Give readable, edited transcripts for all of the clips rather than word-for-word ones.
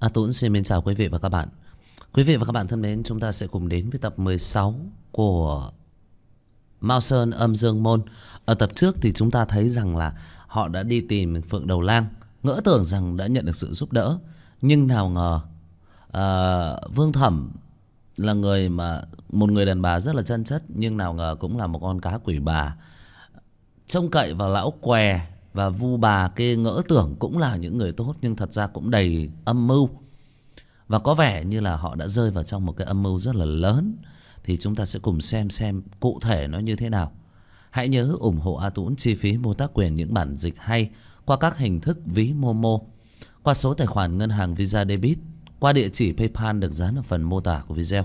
Tuấn xin mến chào quý vị và các bạn. Quý vị và các bạn thân mến, chúng ta sẽ cùng đến với tập 16 của Mao Sơn Âm Dương Môn. Ở tập trước thì chúng ta thấy rằng là họ đã đi tìm Phượng Đầu Lang, ngỡ tưởng rằng đã nhận được sự giúp đỡ. Nhưng nào ngờ Vương Thẩm là một người đàn bà rất là chân chất, nhưng nào ngờ cũng là một con cá quỷ bà. Trông cậy vào lão què và vu bà kia, ngỡ tưởng cũng là những người tốt, nhưng thật ra cũng đầy âm mưu. Và có vẻ như là họ đã rơi vào trong một cái âm mưu rất là lớn. Thì chúng ta sẽ cùng xem cụ thể nó như thế nào. Hãy nhớ ủng hộ A Tuấn chi phí mua tác quyền những bản dịch hay qua các hình thức ví Momo, qua số tài khoản ngân hàng Visa Debit, qua địa chỉ PayPal được dán ở phần mô tả của video.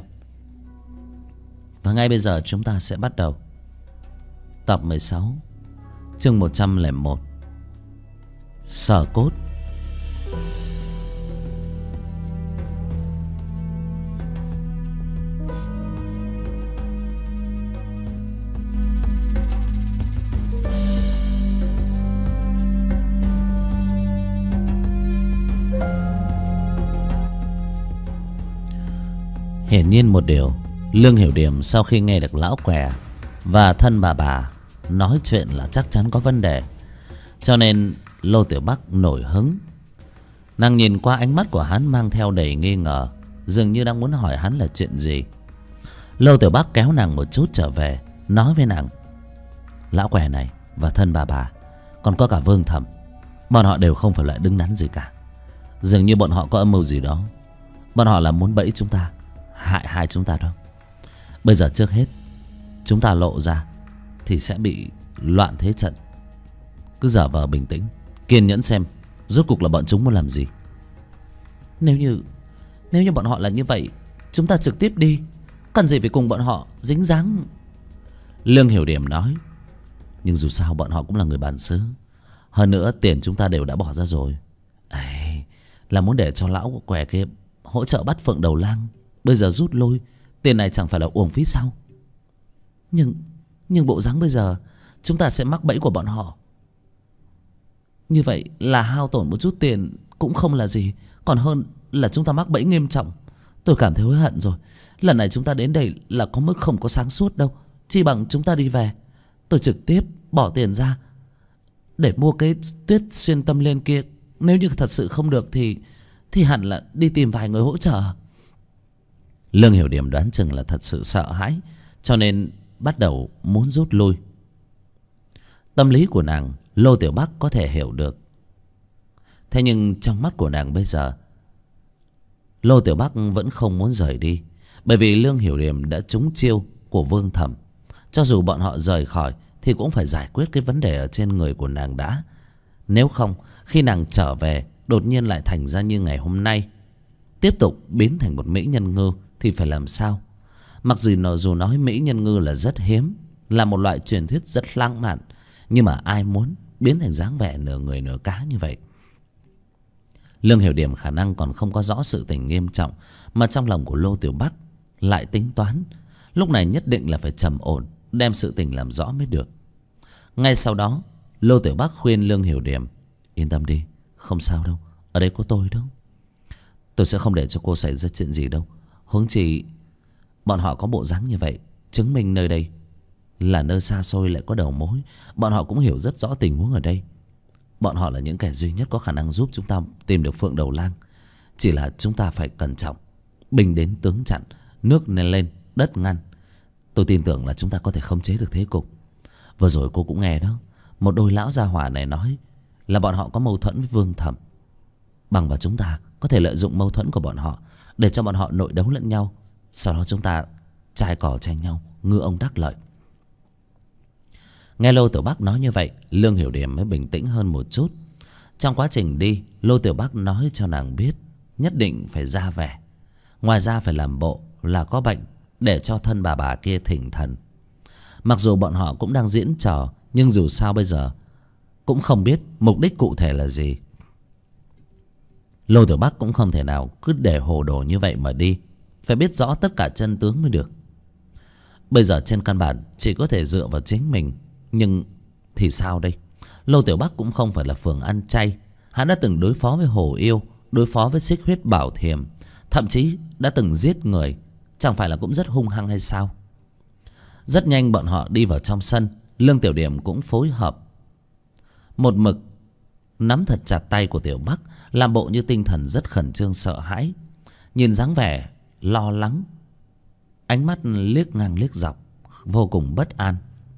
Và ngay bây giờ chúng ta sẽ bắt đầu tập 16, chương 101, Sở Cốt. Hiển nhiên một điều, Lương Hiểu Điểm sau khi nghe được lão què và thân bà nói chuyện là chắc chắn có vấn đề, cho nên Lô Tiểu Bắc nổi hứng. Nàng nhìn qua ánh mắt của hắn mang theo đầy nghi ngờ, dường như đang muốn hỏi hắn là chuyện gì. Lô Tiểu Bắc kéo nàng một chút trở về, nói với nàng: lão què này và thân bà còn có cả Vương Thẩm, bọn họ đều không phải loại đứng đắn gì cả. Dường như bọn họ có âm mưu gì đó. Bọn họ là muốn bẫy chúng ta, hại hai chúng ta đâu. Bây giờ trước hết chúng ta lộ ra thì sẽ bị loạn thế trận. Cứ giả vờ bình tĩnh, kiên nhẫn xem rốt cuộc là bọn chúng muốn làm gì. Nếu như bọn họ là như vậy, chúng ta trực tiếp đi, cần gì phải cùng bọn họ dính dáng. Lương Hiểu Điểm nói: nhưng dù sao bọn họ cũng là người bản xứ. Hơn nữa tiền chúng ta đều đã bỏ ra rồi. Là muốn để cho lão què kia hỗ trợ bắt Phượng Đầu Lang. Bây giờ rút lui, tiền này chẳng phải là uổng phí sao? Nhưng bộ dáng bây giờ chúng ta sẽ mắc bẫy của bọn họ. Như vậy là hao tổn một chút tiền cũng không là gì, còn hơn là chúng ta mắc bẫy nghiêm trọng. Tôi cảm thấy hối hận rồi. Lần này chúng ta đến đây là có mức không có sáng suốt đâu. Chi bằng chúng ta đi về. Tôi trực tiếp bỏ tiền ra để mua cái tuyết xuyên tâm lên kia. Nếu như thật sự không được thì hẳn là đi tìm vài người hỗ trợ. Lương Hiểu Điểm đoán chừng là thật sự sợ hãi, cho nên bắt đầu muốn rút lui. Tâm lý của nàng Lô Tiểu Bắc có thể hiểu được. Thế nhưng trong mắt của nàng bây giờ, Lô Tiểu Bắc vẫn không muốn rời đi. Bởi vì Lương Hiểu Điểm đã trúng chiêu của Vương Thẩm. Cho dù bọn họ rời khỏi thì cũng phải giải quyết cái vấn đề ở trên người của nàng đã. Nếu không, khi nàng trở về đột nhiên lại thành ra như ngày hôm nay, tiếp tục biến thành một mỹ nhân ngư, thì phải làm sao? Mặc dù nói mỹ nhân ngư là rất hiếm, là một loại truyền thuyết rất lãng mạn, nhưng mà ai muốn biến thành dáng vẻ nửa người nửa cá như vậy? Lương Hiểu Điểm khả năng còn không có rõ sự tình nghiêm trọng, mà trong lòng của Lô Tiểu Bắc lại tính toán. Lúc này nhất định là phải trầm ổn, đem sự tình làm rõ mới được. Ngay sau đó Lô Tiểu Bắc khuyên Lương Hiểu Điểm: yên tâm đi, không sao đâu, ở đây có tôi đâu. Tôi sẽ không để cho cô xảy ra chuyện gì đâu. Huống chi bọn họ có bộ dáng như vậy, chứng minh nơi đây là nơi xa xôi lại có đầu mối. Bọn họ cũng hiểu rất rõ tình huống ở đây. Bọn họ là những kẻ duy nhất có khả năng giúp chúng ta tìm được Phượng Đầu Lang. Chỉ là chúng ta phải cẩn trọng, binh đến tướng chặn, nước nên lên đất ngăn. Tôi tin tưởng là chúng ta có thể khống chế được thế cục. Vừa rồi cô cũng nghe đó, một đôi lão gia hỏa này nói là bọn họ có mâu thuẫn với Vương Thẩm. Bằng vào chúng ta có thể lợi dụng mâu thuẫn của bọn họ để cho bọn họ nội đấu lẫn nhau, sau đó chúng ta chai cỏ tranh nhau, ngư ông đắc lợi. Nghe Lô Tiểu Bắc nói như vậy, Lương Hiểu Điểm mới bình tĩnh hơn một chút. Trong quá trình đi, Lô Tiểu Bắc nói cho nàng biết nhất định phải ra vẻ. Ngoài ra phải làm bộ là có bệnh để cho thân bà kia thỉnh thần. Mặc dù bọn họ cũng đang diễn trò, nhưng dù sao bây giờ cũng không biết mục đích cụ thể là gì. Lô Tiểu Bắc cũng không thể nào cứ để hồ đồ như vậy mà đi, phải biết rõ tất cả chân tướng mới được. Bây giờ trên căn bản chỉ có thể dựa vào chính mình. Nhưng thì sao đây? Lô Tiểu Bắc cũng không phải là phường ăn chay. Hắn đã từng đối phó với Hồ Yêu, đối phó với xích huyết bảo thiềm, thậm chí đã từng giết người, chẳng phải là cũng rất hung hăng hay sao? Rất nhanh bọn họ đi vào trong sân. Lương Tiểu Điểm cũng phối hợp, một mực nắm thật chặt tay của Tiểu Bắc, làm bộ như tinh thần rất khẩn trương sợ hãi. Nhìn dáng vẻ lo lắng, ánh mắt liếc ngang liếc dọc, vô cùng bất an.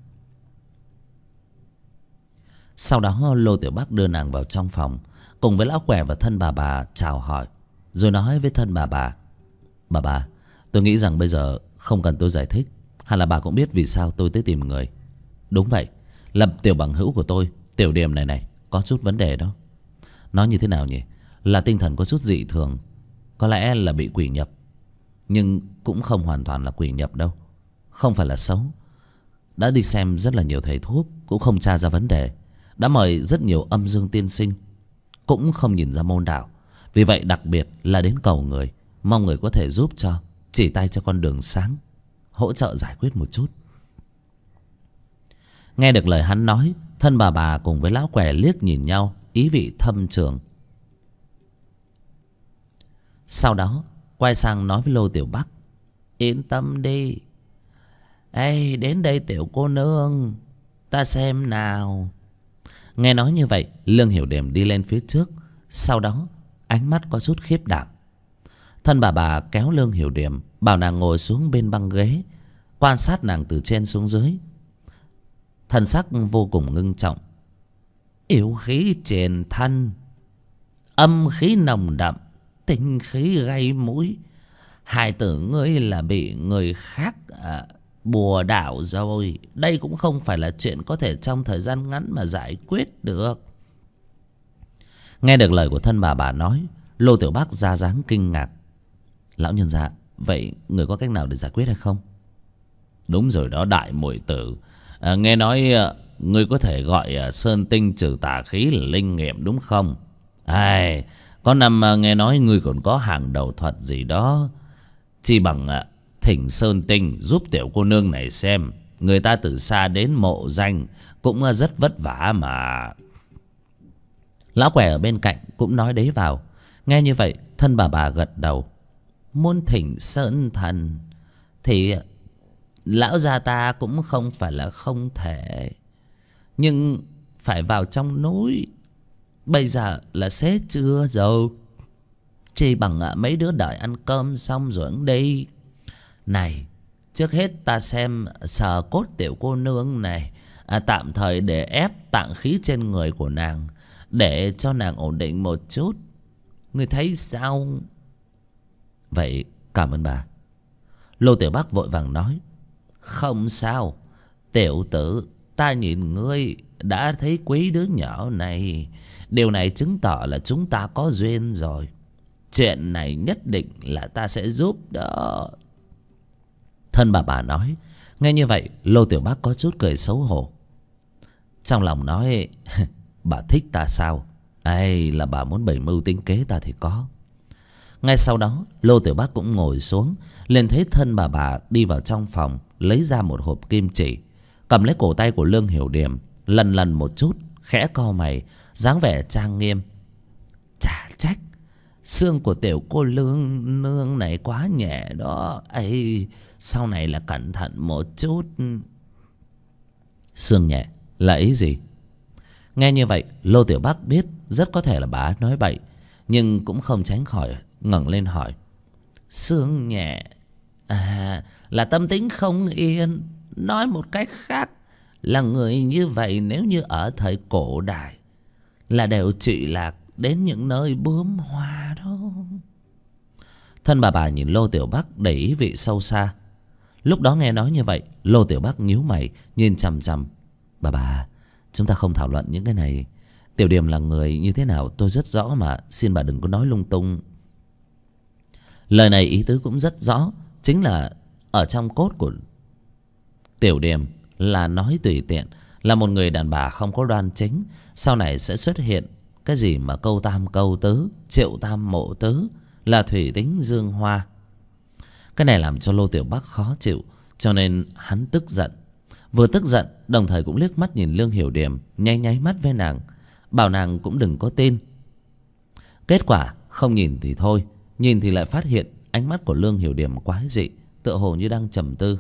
Sau đó Lô Tiểu Bắc đưa nàng vào trong phòng, cùng với lão què và thân bà chào hỏi, rồi nói với thân bà: Bà, tôi nghĩ rằng bây giờ không cần tôi giải thích, hay là bà cũng biết vì sao tôi tới tìm người. Đúng vậy, là tiểu bằng hữu của tôi, Tiểu Điểm này có chút vấn đề đó. Nói như thế nào nhỉ? Là tinh thần có chút dị thường, có lẽ là bị quỷ nhập, nhưng cũng không hoàn toàn là quỷ nhập đâu. Không phải là xấu. Đã đi xem rất là nhiều thầy thuốc, cũng không tra ra vấn đề. Đã mời rất nhiều âm dương tiên sinh, cũng không nhìn ra môn đạo. Vì vậy đặc biệt là đến cầu người, mong người có thể giúp cho, chỉ tay cho con đường sáng, hỗ trợ giải quyết một chút. Nghe được lời hắn nói, thân bà cùng với lão què liếc nhìn nhau, ý vị thâm trường. Sau đó quay sang nói với Lô Tiểu Bắc: Yên tâm đi. Ê, đến đây tiểu cô nương, ta xem nào. Nghe nói như vậy, Lương Hiểu Điểm đi lên phía trước, sau đó ánh mắt có chút khiếp đảm. Thân bà kéo Lương Hiểu Điểm, bảo nàng ngồi xuống bên băng ghế, quan sát nàng từ trên xuống dưới. Thần sắc vô cùng ngưng trọng. Yếu khí trên thân, âm khí nồng đậm, tinh khí gây mũi. Hai tử ngươi là bị người khác bùa đảo rồi. Đây cũng không phải là chuyện có thể trong thời gian ngắn mà giải quyết được. Nghe được lời của thân bà nói, Lô Tiểu Bắc ra dáng kinh ngạc. Lão nhân gia, vậy người có cách nào để giải quyết hay không? Đúng rồi đó đại muội tử. Nghe nói ngươi có thể gọi sơn tinh trừ tà khí là linh nghiệm đúng không? Có năm nghe nói ngươi còn có hàng đầu thuật gì đó. Chỉ bằng thỉnh sơn tinh giúp tiểu cô nương này xem. Người ta từ xa đến mộ danh cũng rất vất vả mà. Lão què ở bên cạnh cũng nói đấy vào. Nghe như vậy, thân bà gật đầu. Muốn thỉnh sơn thần thì lão gia ta cũng không phải là không thể, nhưng phải vào trong núi. Bây giờ là xế trưa rồi, chỉ bằng mấy đứa đợi ăn cơm xong rồi cũng đi. Này, trước hết ta xem sờ cốt tiểu cô nương này, tạm thời để ép tạng khí trên người của nàng, để cho nàng ổn định một chút. Ngươi thấy sao? Vậy cảm ơn bà. Lô Tiểu Bắc vội vàng nói: Không sao, tiểu tử, ta nhìn ngươi đã thấy quý đứa nhỏ này. Điều này chứng tỏ là chúng ta có duyên rồi. Chuyện này nhất định là ta sẽ giúp đó. Thân bà nói. Nghe như vậy, Lô Tiểu Bắc có chút cười xấu hổ, trong lòng nói: Bà thích ta sao? Là bà muốn bày mưu tính kế ta thì có. Ngay sau đó, Lô Tiểu Bắc cũng ngồi xuống, liền thấy thân bà đi vào trong phòng, lấy ra một hộp kim chỉ, cầm lấy cổ tay của Lương Hiểu Điểm, lần một chút, khẽ cau mày, dáng vẻ trang nghiêm. Chả trách, xương của tiểu cô lương nương này quá nhẹ đó. Sau này là cẩn thận một chút. Xương nhẹ là ý gì? Nghe như vậy, Lô Tiểu Bắc biết rất có thể là bà nói bậy, nhưng cũng không tránh khỏi ngẩng lên hỏi. Xương nhẹ là tâm tính không yên. Nói một cách khác là người như vậy nếu như ở thời cổ đại là đều trụy lạc đến những nơi bướm hoa đó. Thân bà nhìn Lô Tiểu Bắc đầy ý vị sâu xa. Lúc đó nghe nói như vậy, Lô Tiểu Bắc nhíu mày nhìn chằm chằm. Bà, chúng ta không thảo luận những cái này. Tiểu Điểm là người như thế nào tôi rất rõ mà, xin bà đừng có nói lung tung. Lời này ý tứ cũng rất rõ, chính là ở trong cốt của Tiểu Điểm là nói tùy tiện, là một người đàn bà không có đoan chính. Sau này sẽ xuất hiện cái gì mà câu tam câu tứ, triệu tam mộ tứ, là thủy tính dương hoa. Cái này làm cho Lô Tiểu Bắc khó chịu, cho nên hắn tức giận. Vừa tức giận, đồng thời cũng liếc mắt nhìn Lương Hiểu Điểm, nháy mắt với nàng, bảo nàng cũng đừng có tin. Kết quả Không nhìn thì thôi, nhìn thì lại phát hiện ánh mắt của Lương Hiểu Điểm quái dị, tựa hồ như đang trầm tư.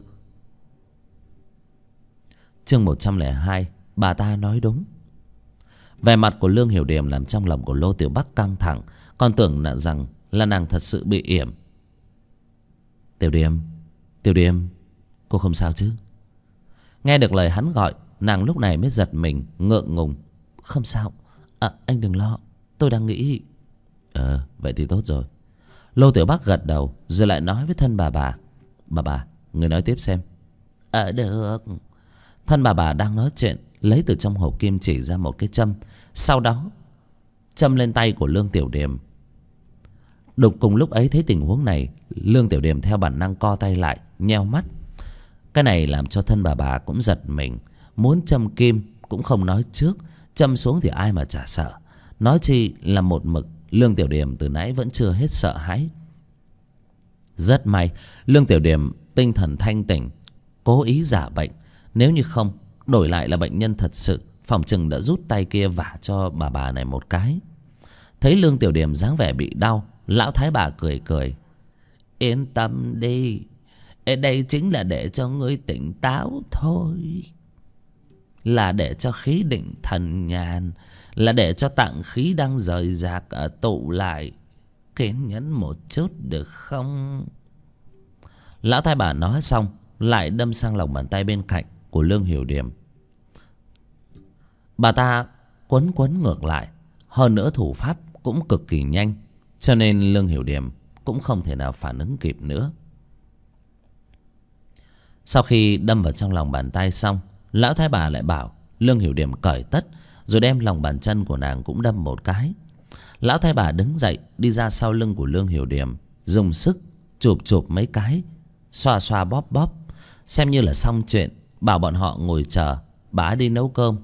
Chương 102, bà ta nói đúng. Vẻ mặt của Lương Hiểu Điểm làm trong lòng của Lô Tiểu Bắc căng thẳng, còn tưởng rằng là nàng thật sự bị yểm. Tiểu Điểm, Tiểu Điểm, cô không sao chứ? Nghe được lời hắn gọi, nàng lúc này mới giật mình, ngượng ngùng. Không sao, anh đừng lo, tôi đang nghĩ. Vậy thì tốt rồi. Lô Tiểu Bắc gật đầu, rồi lại nói với thân bà. Bà, người nói tiếp xem. Được. Thân bà đang nói chuyện, lấy từ trong hộp kim chỉ ra một cái châm, sau đó châm lên tay của Lương Tiểu Điểm. Đục cùng lúc ấy thấy tình huống này, Lương Tiểu Điểm theo bản năng co tay lại, nheo mắt. Cái này làm cho thân bà cũng giật mình. Muốn châm kim cũng không nói trước, châm xuống thì ai mà chả sợ. Nói chi là một mực Lương Tiểu Điểm từ nãy vẫn chưa hết sợ hãi. Rất may Lương Tiểu Điểm tinh thần thanh tỉnh, cố ý giả bệnh. Nếu như không, đổi lại là bệnh nhân thật sự, phòng chừng đã rút tay kia vả cho bà này một cái. Thấy Lương Tiểu Điểm dáng vẻ bị đau, lão thái bà cười cười. Yên tâm đi, đây chính là để cho ngươi tỉnh táo thôi. Là để cho khí định thần nhàn, là để cho tạng khí đang rời rạc tụ lại. Kiên nhẫn một chút được không? Lão thái bà nói xong, lại đâm sang lòng bàn tay bên cạnh của Lương Hiểu Điểm. Bà ta quấn ngược lại, hơn nữa thủ pháp cũng cực kỳ nhanh, cho nên Lương Hiểu Điểm cũng không thể nào phản ứng kịp nữa. Sau khi đâm vào trong lòng bàn tay xong, lão thái bà lại bảo Lương Hiểu Điểm cởi tất, rồi đem lòng bàn chân của nàng cũng đâm một cái. Lão thái bà đứng dậy, đi ra sau lưng của Lương Hiểu Điểm, dùng sức chụp mấy cái, xoa bóp, xem như là xong chuyện, bảo bọn họ ngồi chờ bà đi nấu cơm.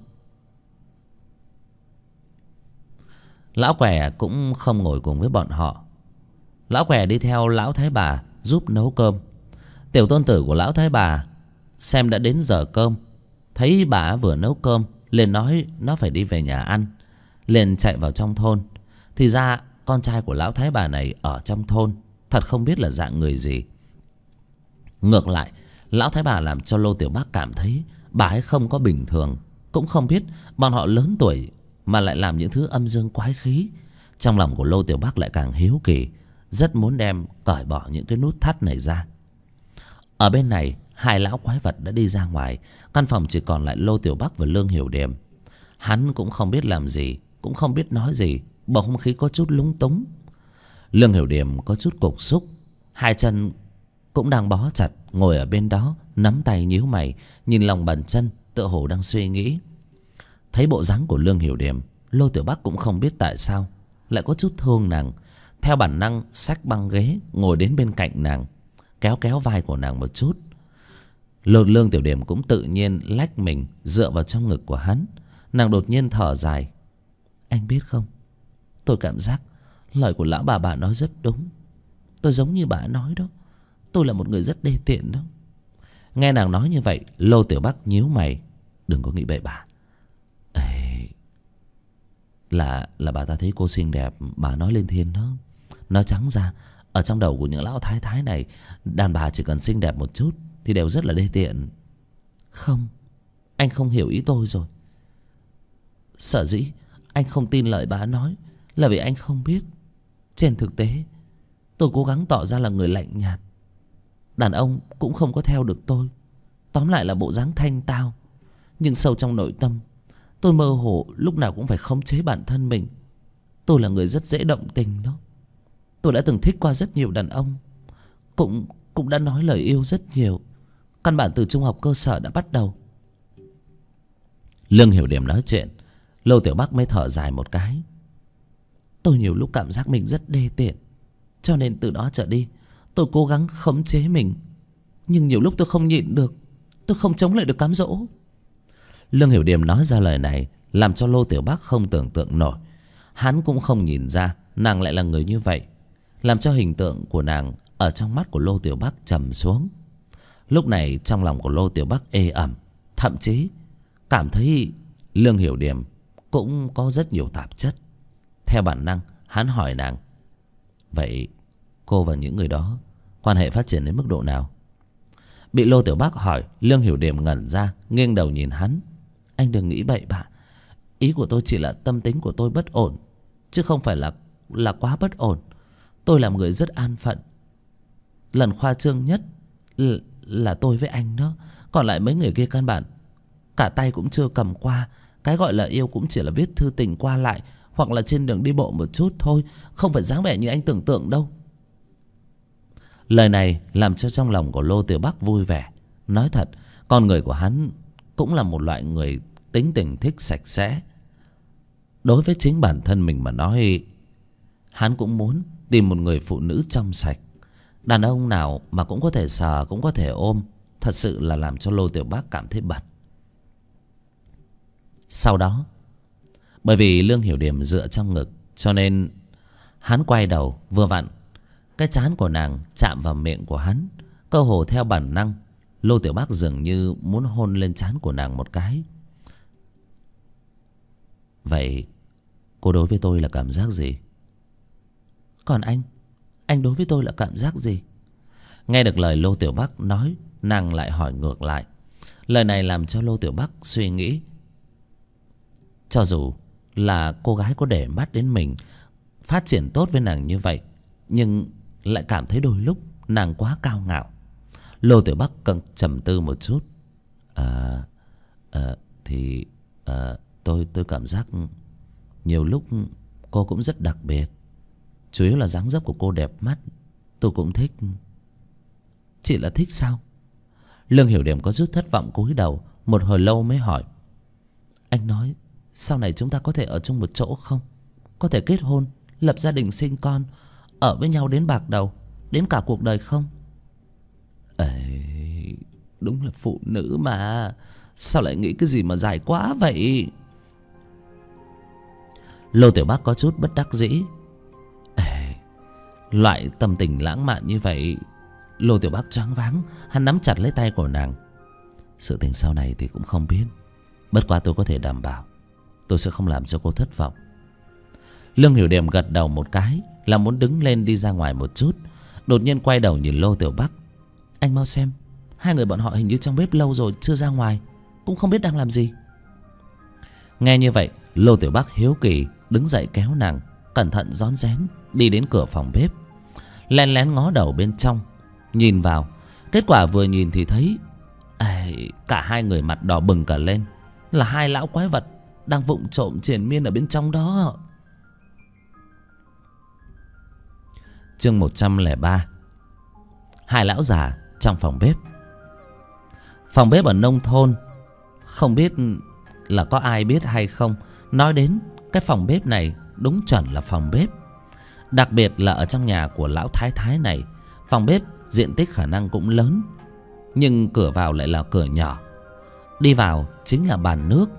Lão què cũng không ngồi cùng với bọn họ. Lão què đi theo lão thái bà giúp nấu cơm. Tiểu tôn tử của lão thái bà xem đã đến giờ cơm, thấy bà vừa nấu cơm, liền nói nó phải đi về nhà ăn, liền chạy vào trong thôn. Thì ra con trai của lão thái bà này ở trong thôn thật không biết là dạng người gì. Ngược lại, lão thái bà làm cho Lô Tiểu Bắc cảm thấy bà ấy không có bình thường. Cũng không biết bọn họ lớn tuổi mà lại làm những thứ âm dương quái khí. Trong lòng của Lô Tiểu Bắc lại càng hiếu kỳ, rất muốn đem cởi bỏ những cái nút thắt này ra. Ở bên này, hai lão quái vật đã đi ra ngoài. Căn phòng chỉ còn lại Lô Tiểu Bắc và Lương Hiểu Điểm. Hắn cũng không biết làm gì, cũng không biết nói gì, bầu không khí có chút lúng túng. Lương Hiểu Điểm có chút cục xúc, hai chân cũng đang bó chặt, ngồi ở bên đó nắm tay nhíu mày, nhìn lòng bàn chân, tựa hồ đang suy nghĩ. Thấy bộ dáng của Lương Hiểu Điểm, Lô Tiểu Bắc cũng không biết tại sao lại có chút thương nàng. Theo bản năng xách băng ghế ngồi đến bên cạnh nàng, kéo vai của nàng một chút. Lương Tiểu Điểm cũng tự nhiên lách mình dựa vào trong ngực của hắn. Nàng đột nhiên thở dài. Anh biết không, tôi cảm giác lời của lão bà nói rất đúng. Tôi giống như bà nói đó, tôi là một người rất đê tiện đó. Nghe nàng nói như vậy, Lô Tiểu Bắc nhíu mày. Đừng có nghĩ bậy bạ. Là bà ta thấy cô xinh đẹp, bà nói lên thiên đó. Nói trắng ra, ở trong đầu của những lão thái thái này, đàn bà chỉ cần xinh đẹp một chút thì đều rất là đê tiện. Không, anh không hiểu ý tôi rồi. Sở dĩ anh không tin lời bà nói là vì anh không biết, trên thực tế tôi cố gắng tỏ ra là người lạnh nhạt, đàn ông cũng không có theo được tôi. Tóm lại là bộ dáng thanh tao, nhưng sâu trong nội tâm tôi mơ hồ lúc nào cũng phải khống chế bản thân mình. Tôi là người rất dễ động tình đó. Tôi đã từng thích qua rất nhiều đàn ông, cũng đã nói lời yêu rất nhiều, căn bản từ trung học cơ sở đã bắt đầu. Lương Hiểu Điểm nói chuyện, Lô Tiểu Bắc mới thở dài một cái. Tôi nhiều lúc cảm giác mình rất đê tiện, cho nên từ đó trở đi tôi cố gắng khống chế mình. Nhưng nhiều lúc tôi không nhịn được, tôi không chống lại được cám dỗ. Lương Hiểu Điểm nói ra lời này làm cho Lô Tiểu Bắc không tưởng tượng nổi. Hắn cũng không nhìn ra nàng lại là người như vậy, làm cho hình tượng của nàng ở trong mắt của Lô Tiểu Bắc trầm xuống. Lúc này trong lòng của Lô Tiểu Bắc ê ẩm, thậm chí cảm thấy Lương Hiểu Điểm cũng có rất nhiều tạp chất. Theo bản năng hắn hỏi nàng. Vậy cô và những người đó quan hệ phát triển đến mức độ nào? Bị Lô Tiểu Bác hỏi, Lương Hiểu Điềm ngẩn ra, nghiêng đầu nhìn hắn. Anh đừng nghĩ bậy bạ. Ý của tôi chỉ là tâm tính của tôi bất ổn, chứ không phải là quá bất ổn. Tôi là một người rất an phận. Lần khoa trương nhất là tôi với anh đó. Còn lại mấy người kia căn bản cả tay cũng chưa cầm qua. Cái gọi là yêu cũng chỉ là viết thư tình qua lại, hoặc là trên đường đi bộ một chút thôi, không phải dáng vẻ như anh tưởng tượng đâu. Lời này làm cho trong lòng của Lô Tiểu Bắc vui vẻ. Nói thật, con người của hắn cũng là một loại người tính tình thích sạch sẽ. Đối với chính bản thân mình mà nói, hắn cũng muốn tìm một người phụ nữ trong sạch. Đàn ông nào mà cũng có thể sờ, cũng có thể ôm, thật sự là làm cho Lô Tiểu Bác cảm thấy bật. Sau đó, bởi vì Lương Hiểu Điềm dựa trong ngực, cho nên hắn quay đầu, vừa vặn cái trán của nàng chạm vào miệng của hắn. Cơ hồ theo bản năng, Lô Tiểu Bác dường như muốn hôn lên trán của nàng một cái. Vậy cô đối với tôi là cảm giác gì? Còn anh đối với tôi là cảm giác gì? Nghe được lời Lô Tiểu Bắc nói, nàng lại hỏi ngược lại. Lời này làm cho Lô Tiểu Bắc suy nghĩ. Cho dù là cô gái có để mắt đến mình, phát triển tốt với nàng như vậy, nhưng lại cảm thấy đôi lúc nàng quá cao ngạo. Lô Tiểu Bắc cần trầm tư một chút. Tôi cảm giác nhiều lúc cô cũng rất đặc biệt. Chủ yếu là dáng dấp của cô đẹp mắt, tôi cũng thích. Chỉ là thích sao? Lương Hiểu Điềm có chút thất vọng cúi đầu. Một hồi lâu mới hỏi. Anh nói sau này chúng ta có thể ở chung một chỗ không? Có thể kết hôn, lập gia đình sinh con, ở với nhau đến bạc đầu, đến cả cuộc đời không? Ấy, đúng là phụ nữ mà. Sao lại nghĩ cái gì mà dài quá vậy? Lô Tiểu Bác có chút bất đắc dĩ. Loại tâm tình lãng mạn như vậy, Lô Tiểu Bác choáng váng. Hắn nắm chặt lấy tay của nàng. Sự tình sau này thì cũng không biết, bất quá tôi có thể đảm bảo tôi sẽ không làm cho cô thất vọng. Lương Hiểu Điềm gật đầu một cái, là muốn đứng lên đi ra ngoài một chút. Đột nhiên quay đầu nhìn Lô Tiểu Bắc. Anh mau xem, hai người bọn họ hình như trong bếp lâu rồi chưa ra ngoài, cũng không biết đang làm gì. Nghe như vậy, Lô Tiểu Bắc hiếu kỳ đứng dậy kéo nàng, cẩn thận rón rén đi đến cửa phòng bếp, lén lén ngó đầu bên trong nhìn vào. Kết quả vừa nhìn thì thấy cả hai người mặt đỏ bừng cả lên, là hai lão quái vật đang vụng trộm triền miên ở bên trong đó. Chương 103. Hai lão già trong phòng bếp. Phòng bếp ở nông thôn, không biết là có ai biết hay không, nói đến cái phòng bếp này đúng chuẩn là phòng bếp. Đặc biệt là ở trong nhà của lão thái thái này, phòng bếp diện tích khả năng cũng lớn, nhưng cửa vào lại là cửa nhỏ. Đi vào chính là bàn nước.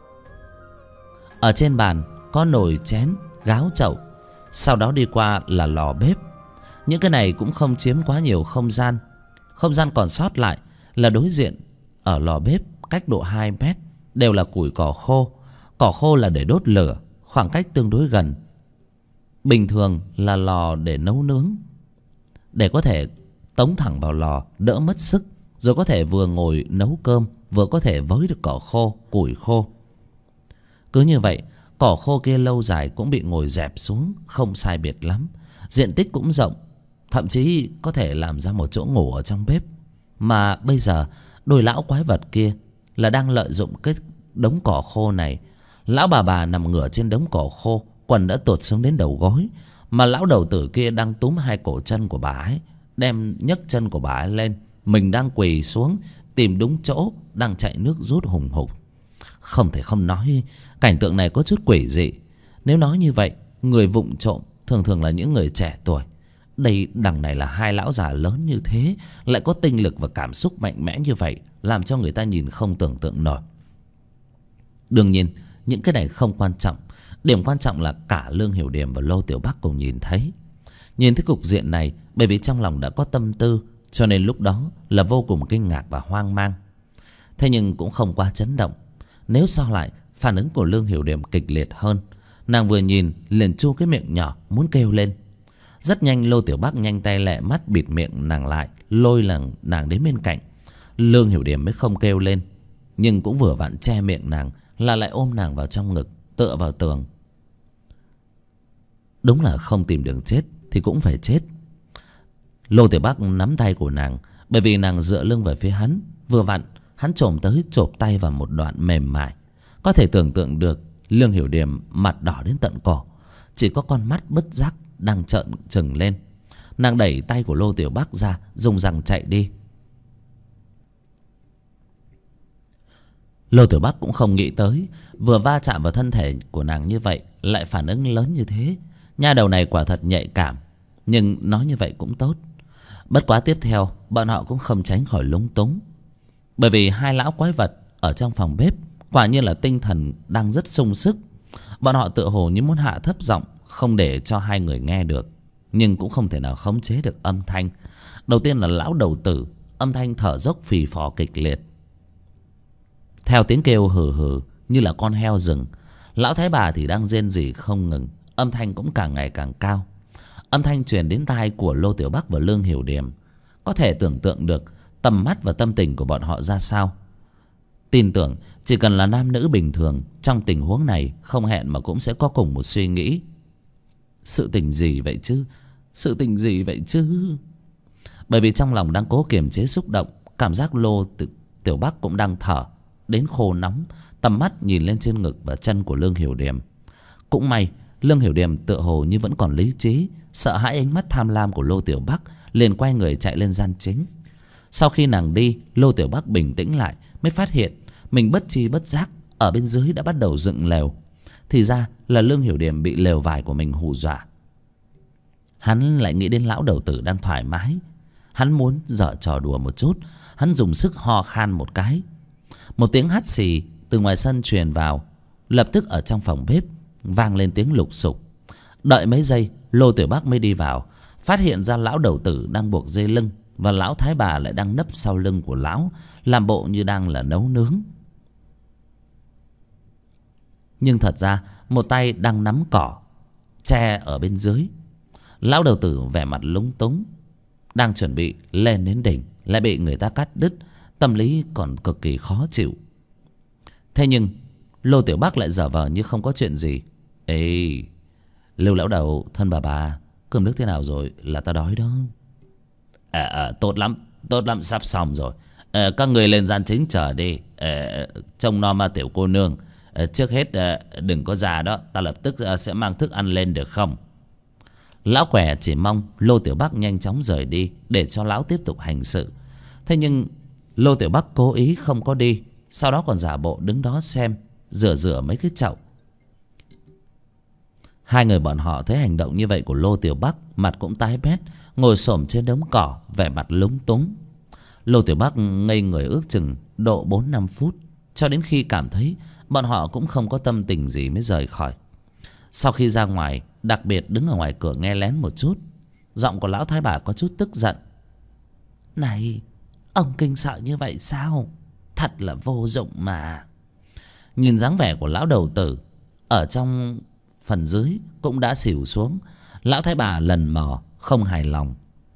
Ở trên bàn có nồi chén, gáo chậu. Sau đó đi qua là lò bếp. Những cái này cũng không chiếm quá nhiều không gian. Không gian còn sót lại là đối diện ở lò bếp, cách độ 2 mét, đều là củi cỏ khô. Cỏ khô là để đốt lửa, khoảng cách tương đối gần. Bình thường là lò để nấu nướng, để có thể tống thẳng vào lò đỡ mất sức, rồi có thể vừa ngồi nấu cơm, vừa có thể với được cỏ khô, củi khô. Cứ như vậy, cỏ khô kia lâu dài cũng bị ngồi dẹp xuống, không sai biệt lắm. Diện tích cũng rộng, thậm chí có thể làm ra một chỗ ngủ ở trong bếp. Mà bây giờ đôi lão quái vật kia là đang lợi dụng cái đống cỏ khô này. Lão bà nằm ngửa trên đống cỏ khô, quần đã tụt xuống đến đầu gối, mà lão đầu tử kia đang túm hai cổ chân của bà ấy, đem nhấc chân của bà ấy lên. Mình đang quỳ xuống tìm đúng chỗ, đang chạy nước rút hùng hục. Không thể không nói, cảnh tượng này có chút quỷ dị. Nếu nói như vậy, người vụng trộm thường thường là những người trẻ tuổi. Đây đằng này là hai lão già lớn như thế, lại có tinh lực và cảm xúc mạnh mẽ như vậy, làm cho người ta nhìn không tưởng tượng nổi. Đương nhiên những cái này không quan trọng. Điểm quan trọng là cả Lương Hiểu Điềm và Lô Tiểu Bắc cùng nhìn thấy. Nhìn thấy cục diện này, bởi vì trong lòng đã có tâm tư, cho nên lúc đó là vô cùng kinh ngạc và hoang mang. Thế nhưng cũng không quá chấn động. Nếu so lại, phản ứng của Lương Hiểu Điềm kịch liệt hơn. Nàng vừa nhìn liền chu cái miệng nhỏ muốn kêu lên. Rất nhanh Lô Tiểu Bắc nhanh tay lẹ mắt bịt miệng nàng lại, lôi nàng đến bên cạnh. Lương Hiểu Điềm mới không kêu lên, nhưng cũng vừa vặn che miệng nàng là lại ôm nàng vào trong ngực, tựa vào tường. Đúng là không tìm đường chết thì cũng phải chết. Lô Tiểu Bắc nắm tay của nàng, bởi vì nàng dựa lưng về phía hắn. Vừa vặn hắn chồm tới chộp tay vào một đoạn mềm mại. Có thể tưởng tượng được Lương Hiểu Điềm mặt đỏ đến tận cổ, chỉ có con mắt bất giác đang trợn trừng lên. Nàng đẩy tay của Lô Tiểu Bắc ra, dùng răng chạy đi. Lô Tiểu Bắc cũng không nghĩ tới vừa va chạm vào thân thể của nàng như vậy lại phản ứng lớn như thế. Nha đầu này quả thật nhạy cảm, nhưng nói như vậy cũng tốt. Bất quá tiếp theo bọn họ cũng không tránh khỏi lúng túng, bởi vì hai lão quái vật ở trong phòng bếp quả nhiên là tinh thần đang rất sung sức. Bọn họ tựa hồ như muốn hạ thấp giọng, không để cho hai người nghe được, nhưng cũng không thể nào khống chế được âm thanh. Đầu tiên là lão đầu tử, âm thanh thở dốc phì phò kịch liệt, theo tiếng kêu hừ hừ như là con heo rừng. Lão thái bà thì đang rên rỉ không ngừng, âm thanh cũng càng ngày càng cao. Âm thanh truyền đến tai của Lô Tiểu Bắc và Lương Hiểu Điềm, có thể tưởng tượng được tầm mắt và tâm tình của bọn họ ra sao. Tin tưởng chỉ cần là nam nữ bình thường trong tình huống này không hẹn mà cũng sẽ có cùng một suy nghĩ. Sự tình gì vậy chứ? Sự tình gì vậy chứ? Bởi vì trong lòng đang cố kiềm chế xúc động, cảm giác Tiểu Bắc cũng đang thở đến khô nóng, tầm mắt nhìn lên trên ngực và chân của Lương Hiểu Điềm. Cũng may Lương Hiểu Điềm tựa hồ như vẫn còn lý trí, sợ hãi ánh mắt tham lam của Lô Tiểu Bắc, liền quay người chạy lên gian chính. Sau khi nàng đi, Lô Tiểu Bắc bình tĩnh lại, mới phát hiện mình bất chi bất giác ở bên dưới đã bắt đầu dựng lều. Thì ra là Lương Hiểu Điềm bị lều vải của mình hù dọa. Hắn lại nghĩ đến lão đầu tử đang thoải mái, hắn muốn giở trò đùa một chút. Hắn dùng sức ho khan một cái. Một tiếng hắt xì từ ngoài sân truyền vào. Lập tức ở trong phòng bếp vang lên tiếng lục sục. Đợi mấy giây, Lô Tiểu Bắc mới đi vào, phát hiện ra lão đầu tử đang buộc dây lưng, và lão thái bà lại đang nấp sau lưng của lão, làm bộ như đang là nấu nướng. Nhưng thật ra một tay đang nắm cỏ tre ở bên dưới. Lão đầu tử vẻ mặt lúng túng, đang chuẩn bị lên đến đỉnh lại bị người ta cắt đứt, tâm lý còn cực kỳ khó chịu. Thế nhưng Lô Tiểu Bắc lại giả vờ như không có chuyện gì. Ê, Lưu lão đầu, thân bà, cơm nước thế nào rồi? Là ta đói đó. Tốt lắm, sắp xong rồi. Các người lên gian chính chờ đi. Trông nom tiểu cô nương. Trước hết đừng có già đó, ta lập tức sẽ mang thức ăn lên được không? Lão quẻ chỉ mong Lô Tiểu Bắc nhanh chóng rời đi để cho lão tiếp tục hành sự. Thế nhưng Lô Tiểu Bắc cố ý không có đi, sau đó còn giả bộ đứng đó xem, rửa mấy cái chậu. Hai người bọn họ thấy hành động như vậy của Lô Tiểu Bắc, mặt cũng tái mét, ngồi xổm trên đống cỏ, vẻ mặt lúng túng. Lô Tiểu Bắc ngây người ước chừng độ 4-5 phút, cho đến khi cảm thấy bọn họ cũng không có tâm tình gì mới rời khỏi. Sau khi ra ngoài, đặc biệt đứng ở ngoài cửa nghe lén một chút, giọng của lão thái bà có chút tức giận. Này, ông kinh sợ như vậy sao? Thật là vô dụng mà. Nhìn dáng vẻ của lão đầu tử ở trong phần dưới cũng đã xỉu xuống, lão thái bà lần mò không hài lòng.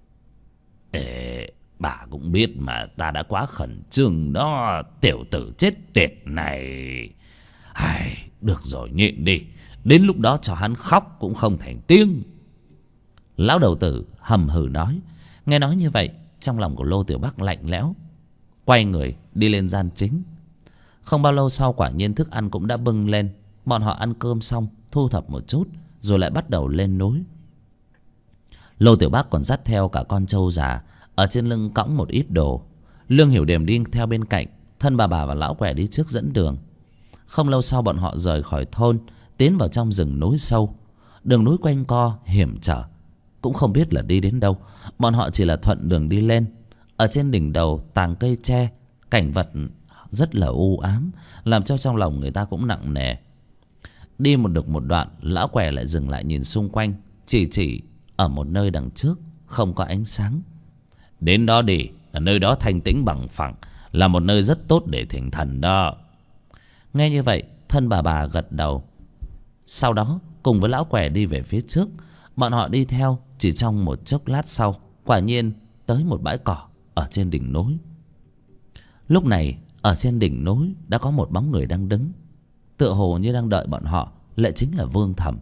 Bà cũng biết mà, ta đã quá khẩn trương đó, tiểu tử chết tiệt này. Được rồi, nhịn đi, đến lúc đó cho hắn khóc cũng không thành tiếng. Lão đầu tử hầm hừ nói. Nghe nói như vậy, trong lòng của Lô Tiểu Bắc lạnh lẽo, quay người đi lên gian chính. Không bao lâu sau, quả nhiên thức ăn cũng đã bưng lên. Bọn họ ăn cơm xong, thu thập một chút, rồi lại bắt đầu lên núi. Lô Tiểu Bắc còn dắt theo cả con trâu già, ở trên lưng cõng một ít đồ. Lương Hiểu Điềm đi theo bên cạnh, thân bà và lão quẻ đi trước dẫn đường. Không lâu sau, bọn họ rời khỏi thôn, tiến vào trong rừng núi sâu. Đường núi quanh co hiểm trở, cũng không biết là đi đến đâu. Bọn họ chỉ là thuận đường đi lên. Ở trên đỉnh đầu tàng cây tre, cảnh vật rất là u ám, làm cho trong lòng người ta cũng nặng nề. Đi được một đoạn, lão quẻ lại dừng lại nhìn xung quanh, chỉ ở một nơi đằng trước không có ánh sáng. Đến đó đi, ở nơi đó thanh tĩnh bằng phẳng, là một nơi rất tốt để thỉnh thần đó. Nghe như vậy, thân bà gật đầu. Sau đó cùng với lão quẻ đi về phía trước. Bọn họ đi theo Chỉ trong một chốc lát sau, quả nhiên tới một bãi cỏ ở trên đỉnh núi. Lúc này ở trên đỉnh núi đã có một bóng người đang đứng, tựa hồ như đang đợi bọn họ, lại chính là Vương Thẩm.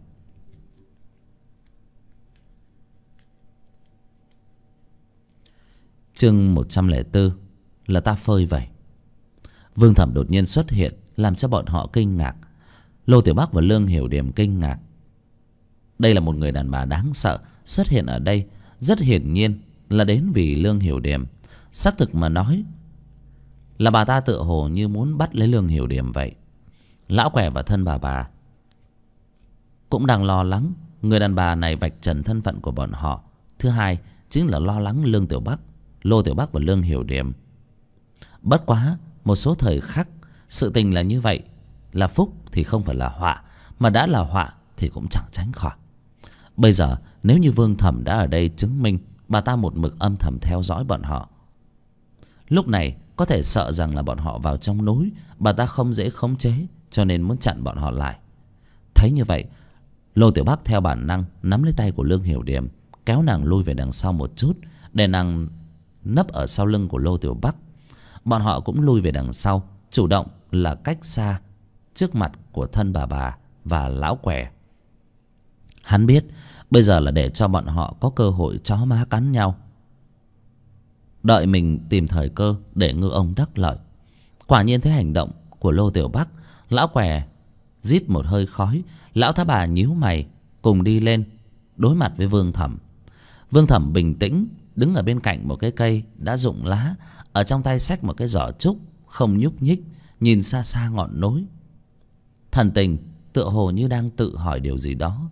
Chương 104 là ta phơi vẩy. Vương Thẩm đột nhiên xuất hiện làm cho bọn họ kinh ngạc. Lô Tiểu Bắc và Lương Hiểu Điềm kinh ngạc. Đây là một người đàn bà đáng sợ xuất hiện ở đây, rất hiển nhiên là đến vì Lương Hiểu Điềm. Xác thực mà nói là bà ta tựa hồ như muốn bắt lấy Lương Hiểu Điềm vậy. Lão Què và thân bà cũng đang lo lắng người đàn bà này vạch trần thân phận của bọn họ. Thứ hai chính là lo lắng Lương Tiểu Bắc, Lô Tiểu Bắc và Lương Hiểu Điềm. Bất quá một số thời khắc sự tình là như vậy, là phúc thì không phải là họa, mà đã là họa thì cũng chẳng tránh khỏi. Bây giờ nếu như Vương Thẩm đã ở đây chứng minh bà ta một mực âm thầm theo dõi bọn họ, lúc này có thể sợ rằng là bọn họ vào trong núi bà ta không dễ khống chế, cho nên muốn chặn bọn họ lại. Thấy như vậy, Lô Tiểu Bắc theo bản năng nắm lấy tay của Lương Hiểu Điềm, kéo nàng lui về đằng sau một chút để nàng nấp ở sau lưng của Lô Tiểu Bắc. Bọn họ cũng lui về đằng sau, chủ động là cách xa trước mặt của thân bà và lão Què. Hắn biết bây giờ là để cho bọn họ có cơ hội chó má cắn nhau, đợi mình tìm thời cơ để ngư ông đắc lợi. Quả nhiên thấy hành động của Lô Tiểu Bắc, lão Què rít một hơi khói. Lão Thái Bà nhíu mày cùng đi lên đối mặt với Vương Thẩm. Vương Thẩm bình tĩnh đứng ở bên cạnh một cái cây đã rụng lá, ở trong tay xách một cái giỏ trúc, không nhúc nhích, nhìn xa xa ngọn núi. Thần tình tựa hồ như đang tự hỏi điều gì đó.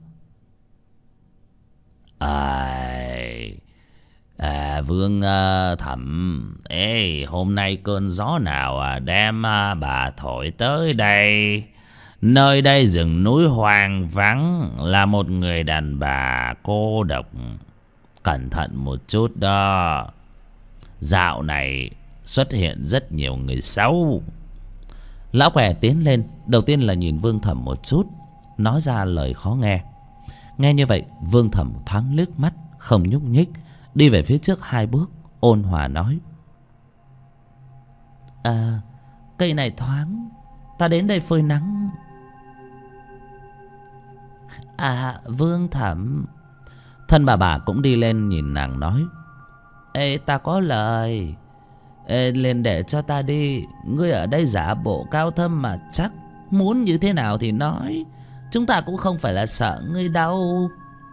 Vương Thẩm, hôm nay cơn gió nào đem bà thổi tới đây? Nơi đây rừng núi hoang vắng, là một người đàn bà cô độc. Cẩn thận một chút đó, dạo này xuất hiện rất nhiều người xấu. Lão Què tiến lên, đầu tiên là nhìn Vương Thẩm một chút, nói ra lời khó nghe. Nghe như vậy, Vương Thẩm thoáng liếc mắt, không nhúc nhích, đi về phía trước 2 bước, ôn hòa nói: cây này thoáng, ta đến đây phơi nắng. Vương Thẩm. Thân bà cũng đi lên nhìn nàng nói: ta có lời, lên để cho ta đi. Ngươi ở đây giả bộ cao thâm mà chắc, muốn như thế nào thì nói, chúng ta cũng không phải là sợ ngươi đâu.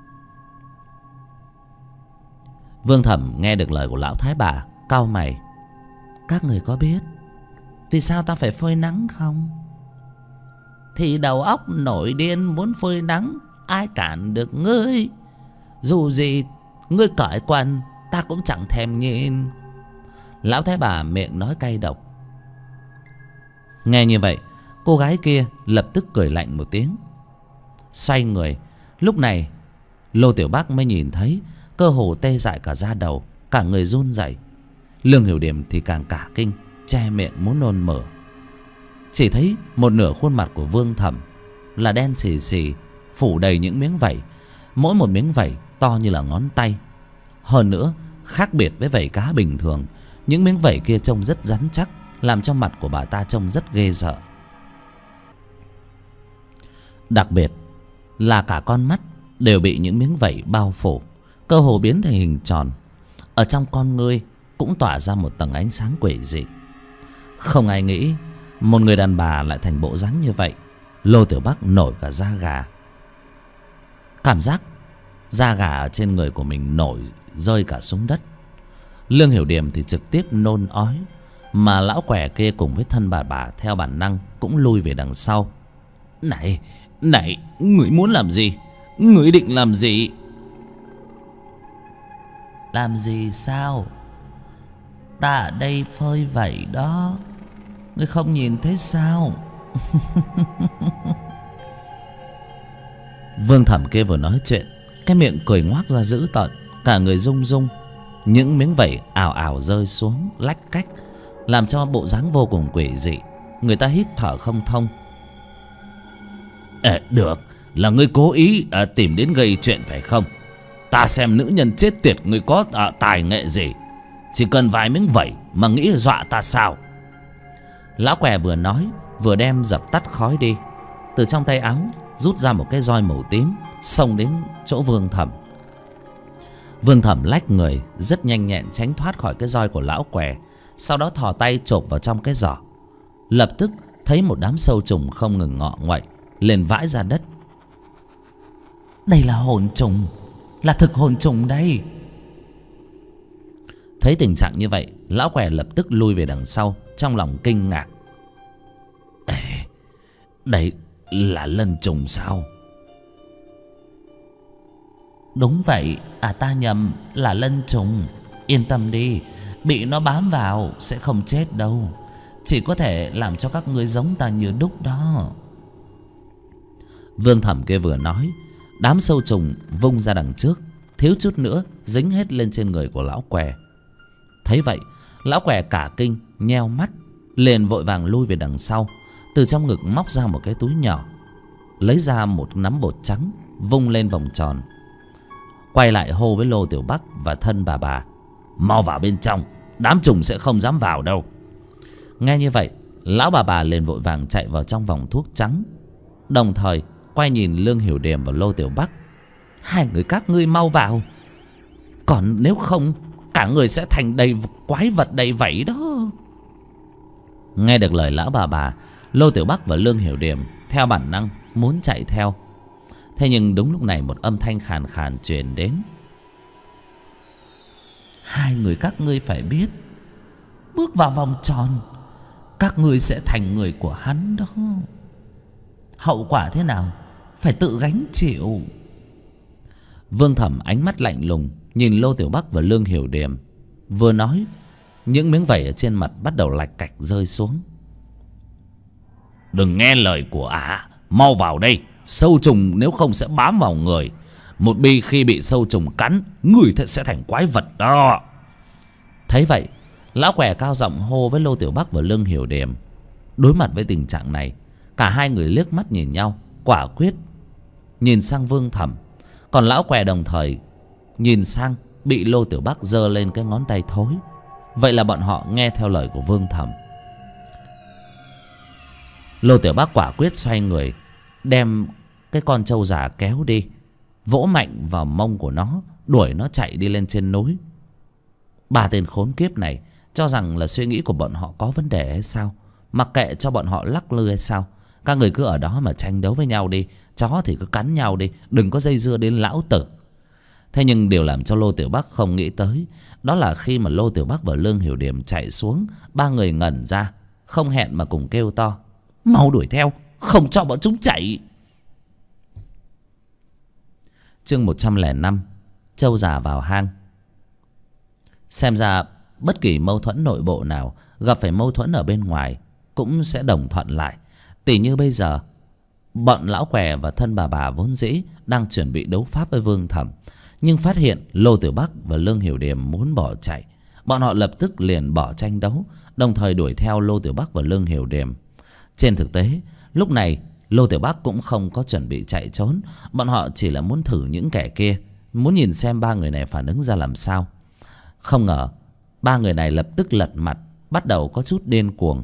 Vương Thẩm nghe được lời của lão Thái Bà, cau mày: các người có biết vì sao ta phải phơi nắng không? Thì đầu óc nổi điên muốn phơi nắng, ai cản được ngươi? Dù gì ngươi cởi quần ta cũng chẳng thèm nhìn. Lão Thái Bà miệng nói cay độc. Nghe như vậy, cô gái kia lập tức cười lạnh một tiếng, xoay người. Lúc này Lô Tiểu Bắc mới nhìn thấy, cơ hồ tê dại cả da đầu, cả người run rẩy. Lương Hiểu Điềm thì càng cả kinh, che miệng muốn nôn mửa. Chỉ thấy một nửa khuôn mặt của Vương Thẩm là đen xì xì, phủ đầy những miếng vảy, mỗi một miếng vảy to như là ngón tay. Hơn nữa, khác biệt với vảy cá bình thường, những miếng vảy kia trông rất rắn chắc, làm cho mặt của bà ta trông rất ghê sợ. Đặc biệt là cả con mắt đều bị những miếng vảy bao phủ, cơ hồ biến thành hình tròn. Ở trong con ngươi cũng tỏa ra một tầng ánh sáng quỷ dị. Không ai nghĩ một người đàn bà lại thành bộ dáng như vậy. Lô Tiểu Bắc nổi cả da gà, cảm giác da gà ở trên người của mình nổi rơi cả xuống đất. Lương Hiểu Điềm thì trực tiếp nôn ói, mà lão Què kia cùng với thân bà theo bản năng cũng lui về đằng sau. Này, ngươi muốn làm gì? Ngươi định làm gì? Làm gì sao? Ta ở đây phơi vẩy đó, ngươi không nhìn thấy sao? Vương Thẩm kia vừa nói chuyện, cái miệng cười ngoác ra dữ tợn, cả người rung rung, những miếng vảy ào ào rơi xuống lách cách, làm cho bộ dáng vô cùng quỷ dị, người ta hít thở không thông. Được, là ngươi cố ý tìm đến gây chuyện phải không? Ta xem nữ nhân chết tiệt người có tài nghệ gì, chỉ cần vài miếng vẩy mà nghĩ dọa ta sao? Lão què vừa nói vừa đem dập tắt khói đi. Từ trong tay áo rút ra một cái roi màu tím, xông đến chỗ Vương Thẩm. Vương Thẩm lách người rất nhanh nhẹn tránh thoát khỏi cái roi của lão què, sau đó thò tay chộp vào trong cái giỏ. Lập tức thấy một đám sâu trùng không ngừng ngọ nguậy lên vãi ra đất. Đây là hồn trùng, là thực hồn trùng đây. Thấy tình trạng như vậy, lão què lập tức lui về đằng sau, trong lòng kinh ngạc. Đây là lân trùng sao? Đúng vậy, ta nhầm, là lân trùng. Yên tâm đi, bị nó bám vào sẽ không chết đâu, chỉ có thể làm cho các ngươi giống ta như đúc đó. Vương Thẩm kia vừa nói, đám sâu trùng vung ra đằng trước, thiếu chút nữa dính hết lên trên người của lão què. Thấy vậy, lão què cả kinh nheo mắt, liền vội vàng lui về đằng sau. Từ trong ngực móc ra một cái túi nhỏ, lấy ra một nắm bột trắng, vung lên vòng tròn, quay lại hô với Lô Tiểu Bắc và thân bà: mau vào bên trong, đám trùng sẽ không dám vào đâu. Nghe như vậy, lão bà liền vội vàng chạy vào trong vòng thuốc trắng, đồng thời quay nhìn Lương Hiểu Điềm và Lô Tiểu Bắc: hai người các ngươi mau vào, còn nếu không cả người sẽ thành đầy quái vật đầy vảy đó. Nghe được lời lão bà, Lô Tiểu Bắc và Lương Hiểu Điềm theo bản năng muốn chạy theo. Thế nhưng đúng lúc này một âm thanh khàn khàn truyền đến: hai người các ngươi phải biết, bước vào vòng tròn các ngươi sẽ thành người của hắn đó. Hậu quả thế nào phải tự gánh chịu. Vương Thẩm ánh mắt lạnh lùng nhìn Lô Tiểu Bắc và Lương Hiểu Điềm, vừa nói, những miếng vẩy ở trên mặt bắt đầu lạch cạch rơi xuống. Đừng nghe lời của mau vào đây, sâu trùng nếu không sẽ bám vào người. Một bi khi bị sâu trùng cắn, người sẽ thành quái vật đó. Thấy vậy, lão què cao giọng hô với Lô Tiểu Bắc và Lương Hiểu Điềm. Đối mặt với tình trạng này, cả hai người liếc mắt nhìn nhau, quả quyết nhìn sang Vương Thẩm. Còn lão què đồng thời nhìn sang bị Lô Tiểu Bắc giơ lên cái ngón tay thối. Vậy là bọn họ nghe theo lời của Vương Thẩm. Lô Tiểu Bắc quả quyết xoay người, đem cái con trâu già kéo đi, vỗ mạnh vào mông của nó, đuổi nó chạy đi lên trên núi. Ba tên khốn kiếp này cho rằng là suy nghĩ của bọn họ có vấn đề hay sao? Mặc kệ cho bọn họ lắc lư hay sao? Các người cứ ở đó mà tranh đấu với nhau đi, chó thì cứ cắn nhau đi, đừng có dây dưa đến lão tử. Thế nhưng điều làm cho Lô Tiểu Bắc không nghĩ tới, đó là khi mà Lô Tiểu Bắc và Lương Hiểu Điềm chạy xuống, ba người ngẩn ra, không hẹn mà cùng kêu to: mau đuổi theo, không cho bọn chúng chạy. Chương 105: Trâu già vào hang. Xem ra bất kỳ mâu thuẫn nội bộ nào gặp phải mâu thuẫn ở bên ngoài cũng sẽ đồng thuận lại. Tỉ như bây giờ, bọn lão què và thân bà vốn dĩ đang chuẩn bị đấu pháp với Vương Thẩm, nhưng phát hiện Lô Tiểu Bắc và Lương Hiểu Điềm muốn bỏ chạy, bọn họ lập tức liền bỏ tranh đấu, đồng thời đuổi theo Lô Tiểu Bắc và Lương Hiểu Điềm. Trên thực tế, lúc này Lô Tiểu Bắc cũng không có chuẩn bị chạy trốn, bọn họ chỉ là muốn thử những kẻ kia, muốn nhìn xem ba người này phản ứng ra làm sao. Không ngờ ba người này lập tức lật mặt, bắt đầu có chút điên cuồng.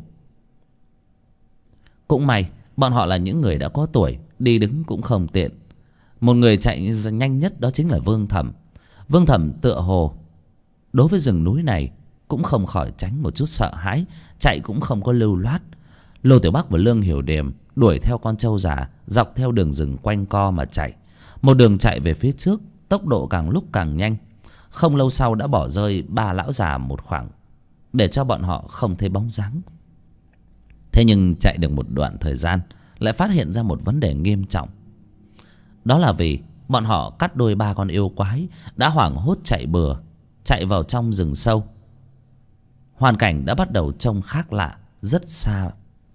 Cũng may bọn họ là những người đã có tuổi, đi đứng cũng không tiện. Một người chạy nhanh nhất đó chính là Vương Thẩm. Vương Thẩm tựa hồ đối với rừng núi này cũng không khỏi tránh một chút sợ hãi, chạy cũng không có lưu loát. Lô Tiểu Bắc và Lương Hiểu Điềm đuổi theo con trâu già, dọc theo đường rừng quanh co mà chạy. Một đường chạy về phía trước, tốc độ càng lúc càng nhanh. Không lâu sau đã bỏ rơi ba lão già một khoảng, để cho bọn họ không thấy bóng dáng. Thế nhưng chạy được một đoạn thời gian, lại phát hiện ra một vấn đề nghiêm trọng. Đó là vì bọn họ cắt đôi ba con yêu quái đã hoảng hốt chạy bừa, chạy vào trong rừng sâu. Hoàn cảnh đã bắt đầu trông khác lạ, rất xa.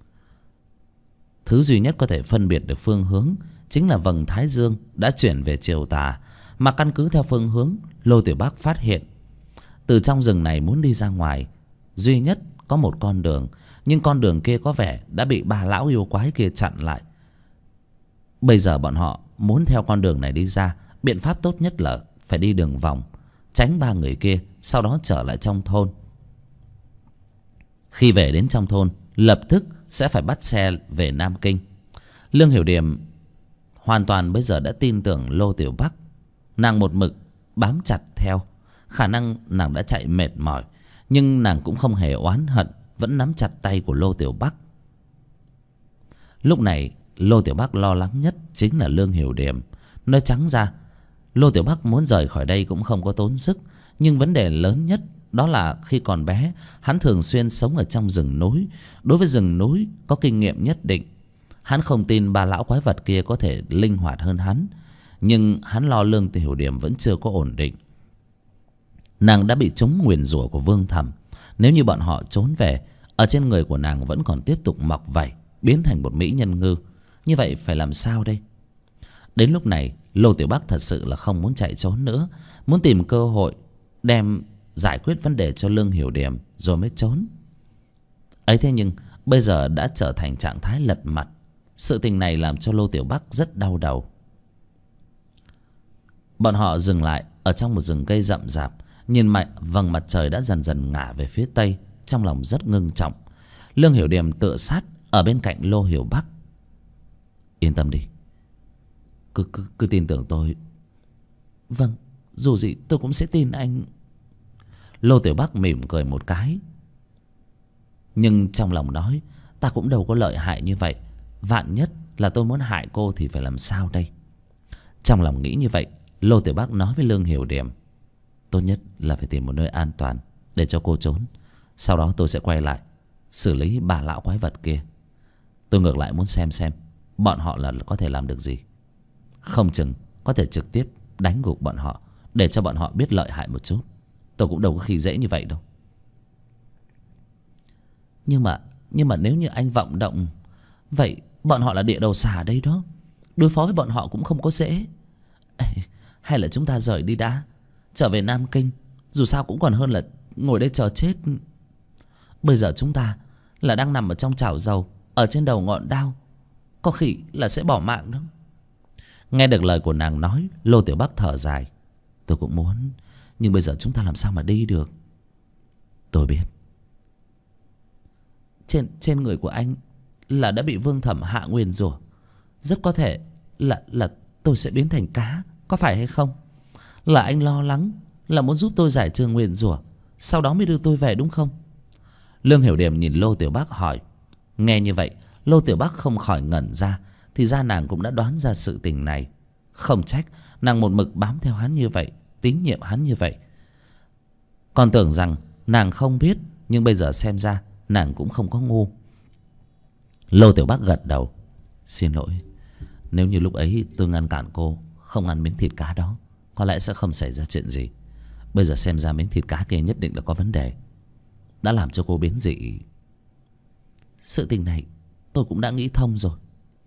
Thứ duy nhất có thể phân biệt được phương hướng chính là vầng thái dương đã chuyển về chiều tà. Mà căn cứ theo phương hướng, Lô Tiểu Bắc phát hiện từ trong rừng này muốn đi ra ngoài duy nhất có một con đường, nhưng con đường kia có vẻ đã bị ba lão yêu quái kia chặn lại. Bây giờ bọn họ muốn theo con đường này đi ra, biện pháp tốt nhất là phải đi đường vòng, tránh ba người kia, sau đó trở lại trong thôn. Khi về đến trong thôn, lập tức sẽ phải bắt xe về Nam Kinh. Lương Hiểu Điềm hoàn toàn bây giờ đã tin tưởng Lô Tiểu Bắc. Nàng một mực bám chặt theo. Khả năng nàng đã chạy mệt mỏi, nhưng nàng cũng không hề oán hận, vẫn nắm chặt tay của Lô Tiểu Bắc. Lúc này Lô Tiểu Bắc lo lắng nhất chính là Lương Hiểu Điềm. Nói trắng ra, Lô Tiểu Bắc muốn rời khỏi đây cũng không có tốn sức. Nhưng vấn đề lớn nhất đó là khi còn bé, hắn thường xuyên sống ở trong rừng núi. Đối với rừng núi có kinh nghiệm nhất định. Hắn không tin ba lão quái vật kia có thể linh hoạt hơn hắn. Nhưng hắn lo Lương Hiểu Điềm vẫn chưa có ổn định. Nàng đã bị trúng nguyền rủa của Vương Thẩm. Nếu như bọn họ trốn về, ở trên người của nàng vẫn còn tiếp tục mọc vảy, biến thành một mỹ nhân ngư. Như vậy phải làm sao đây? Đến lúc này Lô Tiểu Bắc thật sự là không muốn chạy trốn nữa, muốn tìm cơ hội đem giải quyết vấn đề cho Lương Hiểu Điềm rồi mới trốn. Ấy thế nhưng bây giờ đã trở thành trạng thái lật mặt. Sự tình này làm cho Lô Tiểu Bắc rất đau đầu. Bọn họ dừng lại ở trong một rừng cây rậm rạp, nhìn vầng mặt trời đã dần dần ngả về phía tây, trong lòng rất ngưng trọng. Lương Hiểu Điềm tựa sát ở bên cạnh Lô Hiểu Bắc. Yên tâm đi, cứ tin tưởng tôi. Vâng, dù gì tôi cũng sẽ tin anh. Lô Tiểu Bắc mỉm cười một cái, nhưng trong lòng nói, ta cũng đâu có lợi hại như vậy. Vạn nhất là tôi muốn hại cô thì phải làm sao đây? Trong lòng nghĩ như vậy, Lô Tiểu Bắc nói với Lương Hiểu Điềm, tốt nhất là phải tìm một nơi an toàn để cho cô trốn. Sau đó tôi sẽ quay lại xử lý bà lão quái vật kia. Tôi ngược lại muốn xem bọn họ là có thể làm được gì. Không chừng có thể trực tiếp đánh gục bọn họ, để cho bọn họ biết lợi hại một chút. Tôi cũng đâu có khi dễ như vậy đâu. Nhưng mà nếu như anh vọng động, vậy bọn họ là địa đầu xà đây đó. Đối phó với bọn họ cũng không có dễ. Hay là chúng ta rời đi đã, trở về Nam Kinh. Dù sao cũng còn hơn là ngồi đây chờ chết. Bây giờ chúng ta là đang nằm ở trong chảo dầu, ở trên đầu ngọn đao, có khi là sẽ bỏ mạng đó. Nghe được lời của nàng nói, Lô Tiểu Bắc thở dài. Tôi cũng muốn, nhưng bây giờ chúng ta làm sao mà đi được? Tôi biết trên người của anh là đã bị Vương Thẩm hạ nguyền rủa. Rất có thể là tôi sẽ biến thành cá, có phải hay không? Là anh lo lắng, là muốn giúp tôi giải trừ nguyền rủa, sau đó mới đưa tôi về đúng không? Lương Hiểu Điềm nhìn Lô Tiểu Bắc hỏi. Nghe như vậy, Lô Tiểu Bắc không khỏi ngẩn ra. Thì ra nàng cũng đã đoán ra sự tình này. Không trách nàng một mực bám theo hắn như vậy, tín nhiệm hắn như vậy. Còn tưởng rằng nàng không biết, nhưng bây giờ xem ra nàng cũng không có ngu. Lô Tiểu Bắc gật đầu. Xin lỗi, nếu như lúc ấy tôi ngăn cản cô không ăn miếng thịt cá đó, có lẽ sẽ không xảy ra chuyện gì. Bây giờ xem ra miếng thịt cá kia nhất định là có vấn đề, đã làm cho cô biến dị. Sự tình này tôi cũng đã nghĩ thông rồi.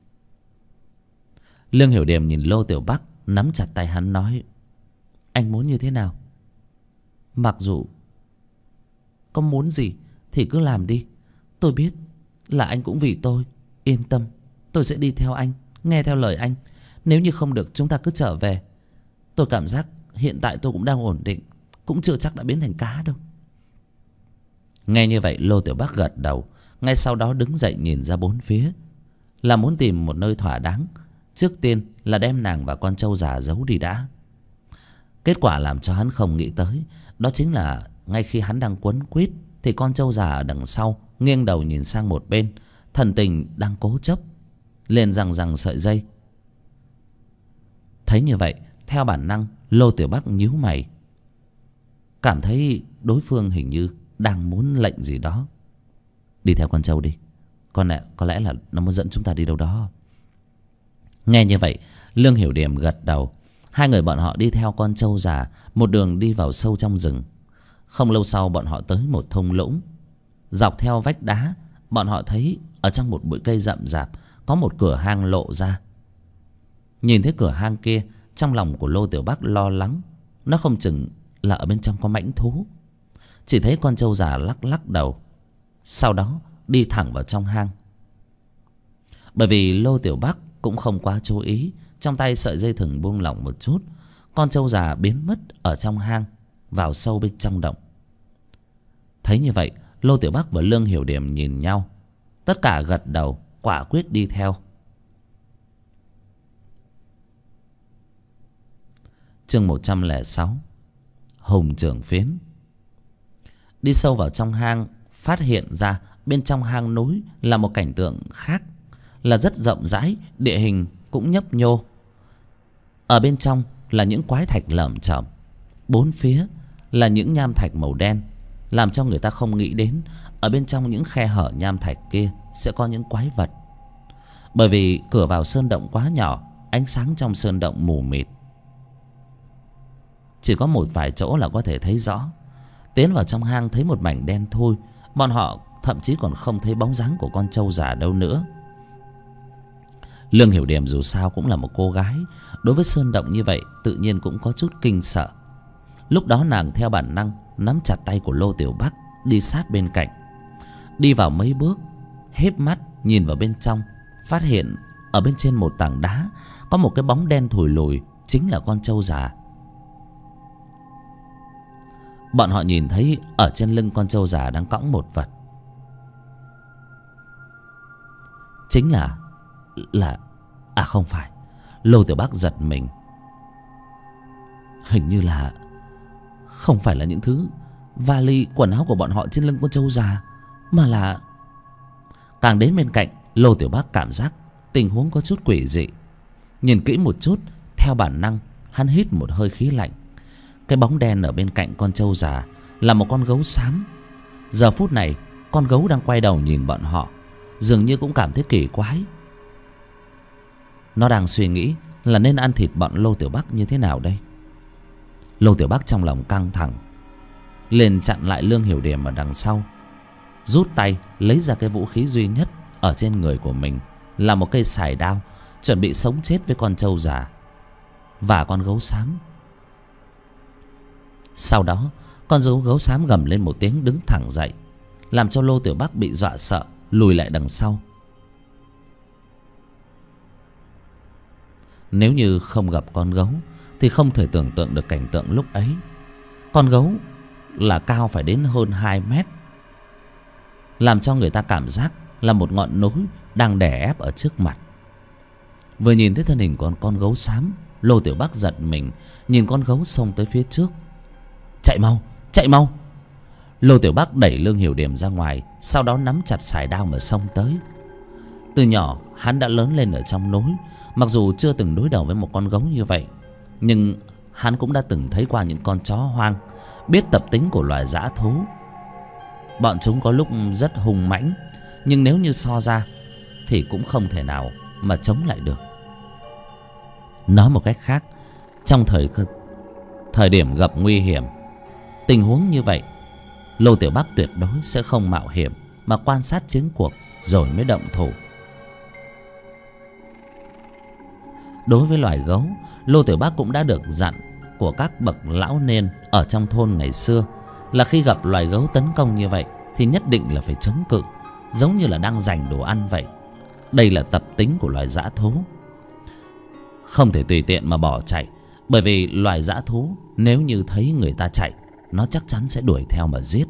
Lương Hiểu Điềm nhìn Lô Tiểu Bắc, nắm chặt tay hắn nói, anh muốn như thế nào? Mặc dù có muốn gì thì cứ làm đi. Tôi biết là anh cũng vì tôi. Yên tâm, tôi sẽ đi theo anh, nghe theo lời anh. Nếu như không được, chúng ta cứ trở về. Tôi cảm giác hiện tại tôi cũng đang ổn định, cũng chưa chắc đã biến thành cá đâu. Nghe như vậy, Lô Tiểu Bắc gật đầu. Ngay sau đó đứng dậy nhìn ra bốn phía, là muốn tìm một nơi thỏa đáng. Trước tiên là đem nàng và con trâu già giấu đi đã. Kết quả làm cho hắn không nghĩ tới, đó chính là ngay khi hắn đang quấn quýt thì con trâu già ở đằng sau nghiêng đầu nhìn sang một bên, thần tình đang cố chấp liền rằng sợi dây. Thấy như vậy, theo bản năng Lô Tiểu Bắc nhíu mày, cảm thấy đối phương hình như đang muốn lệnh gì đó. Đi theo con trâu đi, có lẽ là nó muốn dẫn chúng ta đi đâu đó. Nghe như vậy, Lương Hiểu Điềm gật đầu. Hai người bọn họ đi theo con trâu già, một đường đi vào sâu trong rừng. Không lâu sau, bọn họ tới một thung lũng. Dọc theo vách đá, bọn họ thấy ở trong một bụi cây rậm rạp có một cửa hang lộ ra. Nhìn thấy cửa hang kia, trong lòng của Lô Tiểu Bắc lo lắng, nó không chừng là ở bên trong có mãnh thú. Chỉ thấy con trâu già lắc lắc đầu, sau đó đi thẳng vào trong hang. Bởi vì Lô Tiểu Bắc cũng không quá chú ý, trong tay sợi dây thừng buông lỏng một chút, con trâu già biến mất ở trong hang, vào sâu bên trong động. Thấy như vậy, Lô Tiểu Bắc và Lương Hiểu Điểm nhìn nhau, tất cả gật đầu quả quyết đi theo. Chương 106 Hùng Trưởng Phiến. Đi sâu vào trong hang, phát hiện ra bên trong hang núi là một cảnh tượng khác, là rất rộng rãi, địa hình cũng nhấp nhô. Ở bên trong là những quái thạch lởm chởm, bốn phía là những nham thạch màu đen, làm cho người ta không nghĩ đến ở bên trong những khe hở nham thạch kia sẽ có những quái vật. Bởi vì cửa vào sơn động quá nhỏ, ánh sáng trong sơn động mù mịt, chỉ có một vài chỗ là có thể thấy rõ. Tiến vào trong hang thấy một mảnh đen thui, bọn họ thậm chí còn không thấy bóng dáng của con trâu già đâu nữa. Lương Hiểu Điểm dù sao cũng là một cô gái, đối với sơn động như vậy tự nhiên cũng có chút kinh sợ. Lúc đó nàng theo bản năng nắm chặt tay của Lô Tiểu Bắc, đi sát bên cạnh. Đi vào mấy bước, híp mắt nhìn vào bên trong, phát hiện ở bên trên một tảng đá có một cái bóng đen thùi lùi, chính là con trâu già. Bọn họ nhìn thấy ở trên lưng con trâu già đang cõng một vật, chính là không phải. Lô Tiểu Bắc giật mình, hình như là không phải là những thứ vali quần áo của bọn họ trên lưng con trâu già, mà là... Càng đến bên cạnh, Lô Tiểu Bắc cảm giác tình huống có chút quỷ dị. Nhìn kỹ một chút, theo bản năng hắn hít một hơi khí lạnh. Cái bóng đen ở bên cạnh con trâu già là một con gấu xám. Giờ phút này con gấu đang quay đầu nhìn bọn họ, dường như cũng cảm thấy kỳ quái. Nó đang suy nghĩ là nên ăn thịt bọn Lô Tiểu Bắc như thế nào đây. Lô Tiểu Bắc trong lòng căng thẳng, liền chặn lại Lương Hiểu Điểm ở đằng sau, rút tay lấy ra cái vũ khí duy nhất ở trên người của mình, là một cây sài đao, chuẩn bị sống chết với con trâu già và con gấu xám. Sau đó con gấu xám gầm lên một tiếng, đứng thẳng dậy, làm cho Lô Tiểu Bắc bị dọa sợ, lùi lại đằng sau. Nếu như không gặp con gấu thì không thể tưởng tượng được cảnh tượng lúc ấy. Con gấu là cao phải đến hơn 2 mét, làm cho người ta cảm giác là một ngọn núi đang đè ép ở trước mặt. Vừa nhìn thấy thân hình của con gấu xám, Lô Tiểu Bắc giật mình, nhìn con gấu xông tới phía trước. Chạy mau, chạy mau! Lô Tiểu Bắc đẩy Lương Hiểu Điểm ra ngoài, sau đó nắm chặt sải đao mà xông tới. Từ nhỏ hắn đã lớn lên ở trong núi, mặc dù chưa từng đối đầu với một con gấu như vậy, nhưng hắn cũng đã từng thấy qua những con chó hoang, biết tập tính của loài dã thú. Bọn chúng có lúc rất hung mãnh, nhưng nếu như so ra thì cũng không thể nào mà chống lại được. Nói một cách khác, trong thời điểm gặp nguy hiểm, tình huống như vậy, Lô Tiểu Bắc tuyệt đối sẽ không mạo hiểm mà quan sát chiến cuộc rồi mới động thủ. Đối với loài gấu, Lô Tiểu Bắc cũng đã được dặn của các bậc lão niên ở trong thôn ngày xưa là khi gặp loài gấu tấn công như vậy thì nhất định là phải chống cự, giống như là đang giành đồ ăn vậy. Đây là tập tính của loài dã thú, không thể tùy tiện mà bỏ chạy, bởi vì loài dã thú nếu như thấy người ta chạy, nó chắc chắn sẽ đuổi theo mà giết.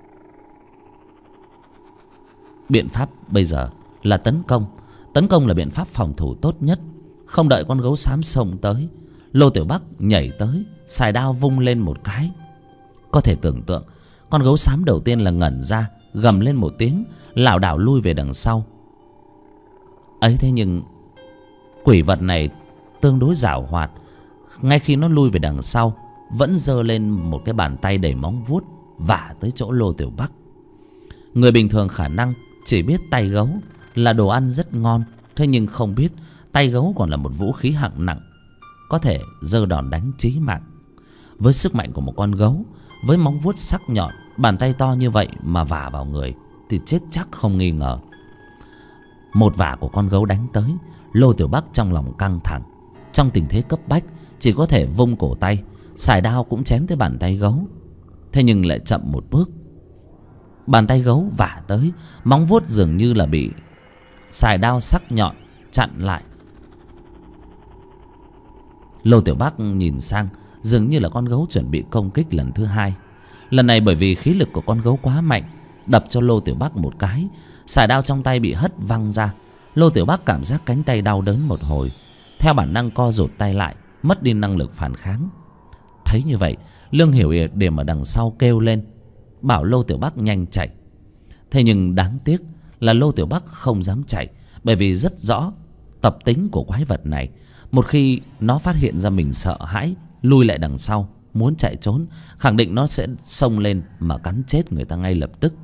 Biện pháp bây giờ là tấn công. Tấn công là biện pháp phòng thủ tốt nhất. Không đợi con gấu xám xông tới, Lô Tiểu Bắc nhảy tới, sài đao vung lên một cái. Có thể tưởng tượng, con gấu xám đầu tiên là ngẩn ra, gầm lên một tiếng, lảo đảo lui về đằng sau. Ấy thế nhưng quỷ vật này tương đối giảo hoạt. Ngay khi nó lui về đằng sau, vẫn giơ lên một cái bàn tay đầy móng vuốt vả tới chỗ Lô Tiểu Bắc. Người bình thường khả năng chỉ biết tay gấu là đồ ăn rất ngon, thế nhưng không biết tay gấu còn là một vũ khí hạng nặng, có thể giơ đòn đánh chí mạng. Với sức mạnh của một con gấu, với móng vuốt sắc nhọn, bàn tay to như vậy mà vả vào người thì chết chắc không nghi ngờ. Một vả của con gấu đánh tới, Lô Tiểu Bắc trong lòng căng thẳng. Trong tình thế cấp bách, chỉ có thể vung cổ tay, sải đao cũng chém tới bàn tay gấu. Thế nhưng lại chậm một bước. Bàn tay gấu vả tới, móng vuốt dường như là bị sải đao sắc nhọn chặn lại. Lô Tiểu Bắc nhìn sang, dường như là con gấu chuẩn bị công kích lần thứ hai. Lần này bởi vì khí lực của con gấu quá mạnh, đập cho Lô Tiểu Bắc một cái, sải đao trong tay bị hất văng ra. Lô Tiểu Bắc cảm giác cánh tay đau đớn một hồi, theo bản năng co rụt tay lại, mất đi năng lực phản kháng. Thấy như vậy, Lương Hiểu Điềm ở đằng sau kêu lên, bảo Lô Tiểu Bắc nhanh chạy. Thế nhưng đáng tiếc là Lô Tiểu Bắc không dám chạy, bởi vì rất rõ tập tính của quái vật này. Một khi nó phát hiện ra mình sợ hãi, lui lại đằng sau, muốn chạy trốn, khẳng định nó sẽ xông lên mà cắn chết người ta ngay lập tức.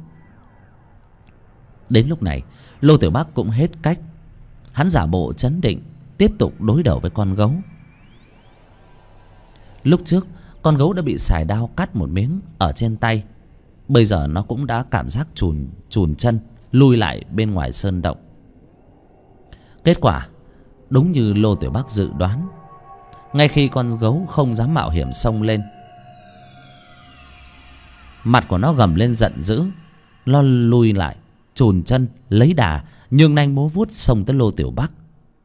Đến lúc này, Lô Tiểu Bắc cũng hết cách. Hắn giả bộ trấn định, tiếp tục đối đầu với con gấu. Lúc trước, con gấu đã bị sải đao cắt một miếng ở trên tay. Bây giờ nó cũng đã cảm giác chùn chân, lui lại bên ngoài sơn động. Kết quả đúng như Lô Tiểu Bắc dự đoán. Ngay khi con gấu không dám mạo hiểm xông lên, mặt của nó gầm lên giận dữ. Nó lui lại, chùn chân, lấy đà, nhường nanh múa vuốt xông tới Lô Tiểu Bắc.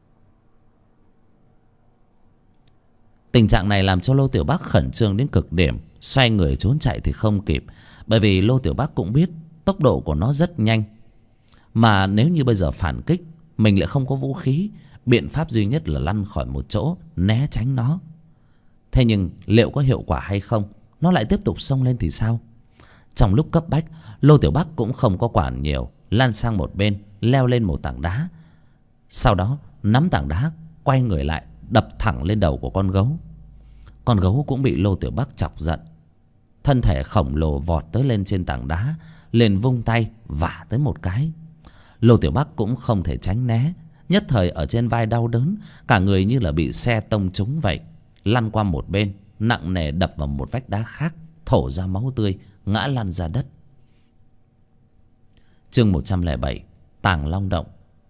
Tình trạng này làm cho Lô Tiểu Bắc khẩn trương đến cực điểm, xoay người trốn chạy thì không kịp. Bởi vì Lô Tiểu Bắc cũng biết tốc độ của nó rất nhanh, mà nếu như bây giờ phản kích, mình lại không có vũ khí, biện pháp duy nhất là lăn khỏi một chỗ, né tránh nó. Thế nhưng liệu có hiệu quả hay không, nó lại tiếp tục xông lên thì sao? Trong lúc cấp bách, Lô Tiểu Bắc cũng không có quản nhiều, lăn sang một bên, leo lên một tảng đá. Sau đó nắm tảng đá, quay người lại, đập thẳng lên đầu của con gấu. Con gấu cũng bị Lô Tiểu Bắc chọc giận, thân thể khổng lồ vọt tới lên trên tảng đá, liền vung tay vả tới một cái. Lô Tiểu Bắc cũng không thể tránh né, nhất thời ở trên vai đau đớn, cả người như là bị xe tông trúng vậy, lăn qua một bên, nặng nề đập vào một vách đá khác, thổ ra máu tươi, ngã lăn ra đất. Chương 107, Tàng Long Động.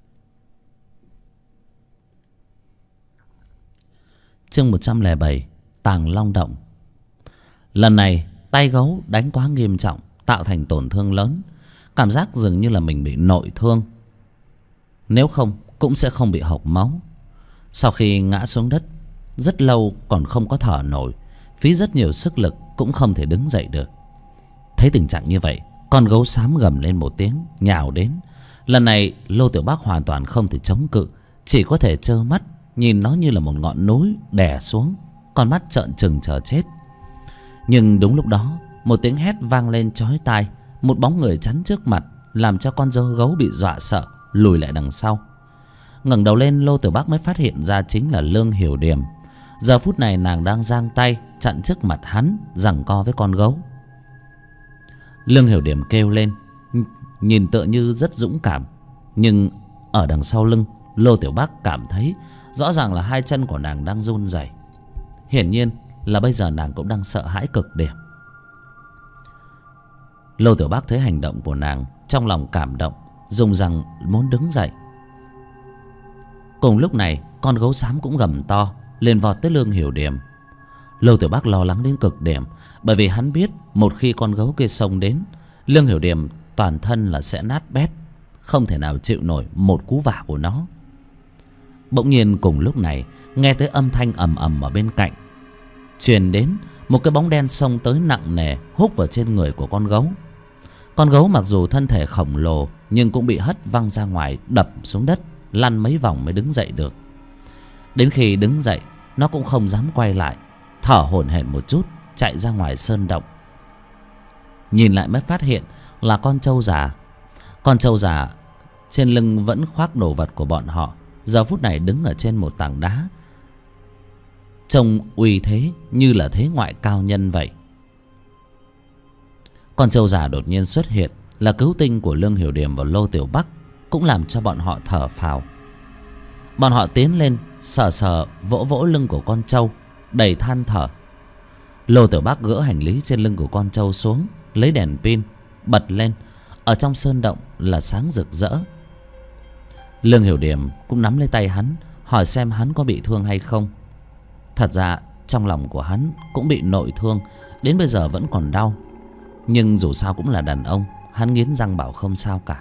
Chương 107, Tàng Long Động. Lần này tay gấu đánh quá nghiêm trọng, tạo thành tổn thương lớn. Cảm giác dường như là mình bị nội thương, nếu không cũng sẽ không bị hộc máu. Sau khi ngã xuống đất rất lâu còn không có thở nổi, phí rất nhiều sức lực cũng không thể đứng dậy được. Thấy tình trạng như vậy, con gấu xám gầm lên một tiếng, nhào đến. Lần này Lô Tiểu Bắc hoàn toàn không thể chống cự, chỉ có thể trơ mắt nhìn nó như là một ngọn núi đè xuống, con mắt trợn trừng chờ chết. Nhưng đúng lúc đó, một tiếng hét vang lên chói tai, một bóng người chắn trước mặt, làm cho con gấu bị dọa sợ, lùi lại đằng sau. Ngẩng đầu lên, Lô Tiểu Bắc mới phát hiện ra chính là Lương Hiểu Điềm. Giờ phút này nàng đang giang tay chặn trước mặt hắn, giằng co với con gấu. Lương Hiểu Điềm kêu lên, nhìn tựa như rất dũng cảm, nhưng ở đằng sau lưng, Lô Tiểu Bắc cảm thấy rõ ràng là hai chân của nàng đang run rẩy. Hiển nhiên là bây giờ nàng cũng đang sợ hãi cực điểm. Lô Tiểu Bắc thấy hành động của nàng, trong lòng cảm động, dùng rằng muốn đứng dậy. Cùng lúc này, con gấu xám cũng gầm to, liền vọt tới Lương Hiểu Điềm. Lô Tiểu Bắc lo lắng đến cực điểm, bởi vì hắn biết một khi con gấu kia xông đến, Lương Hiểu Điềm toàn thân là sẽ nát bét, không thể nào chịu nổi một cú vả của nó. Bỗng nhiên cùng lúc này, nghe tới âm thanh ầm ầm ở bên cạnh truyền đến, một cái bóng đen xông tới nặng nề, húc vào trên người của con gấu. Con gấu mặc dù thân thể khổng lồ, nhưng cũng bị hất văng ra ngoài, đập xuống đất, lăn mấy vòng mới đứng dậy được. Đến khi đứng dậy, nó cũng không dám quay lại, thở hổn hển một chút, chạy ra ngoài sơn động. Nhìn lại mới phát hiện là con trâu già. Con trâu già trên lưng vẫn khoác đồ vật của bọn họ, giờ phút này đứng ở trên một tảng đá, trông uy thế như là thế ngoại cao nhân vậy. Con trâu già đột nhiên xuất hiện, là cứu tinh của Lương Hiểu Điềm và Lô Tiểu Bắc, cũng làm cho bọn họ thở phào. Bọn họ tiến lên, sờ sờ vỗ vỗ lưng của con trâu, đầy than thở. Lô Tiểu Bắc gỡ hành lý trên lưng của con trâu xuống, lấy đèn pin bật lên. Ở trong sơn động là sáng rực rỡ. Lương Hiểu Điềm cũng nắm lấy tay hắn, hỏi xem hắn có bị thương hay không. Thật ra trong lòng của hắn cũng bị nội thương, đến bây giờ vẫn còn đau, nhưng dù sao cũng là đàn ông, hắn nghiến răng bảo không sao cả.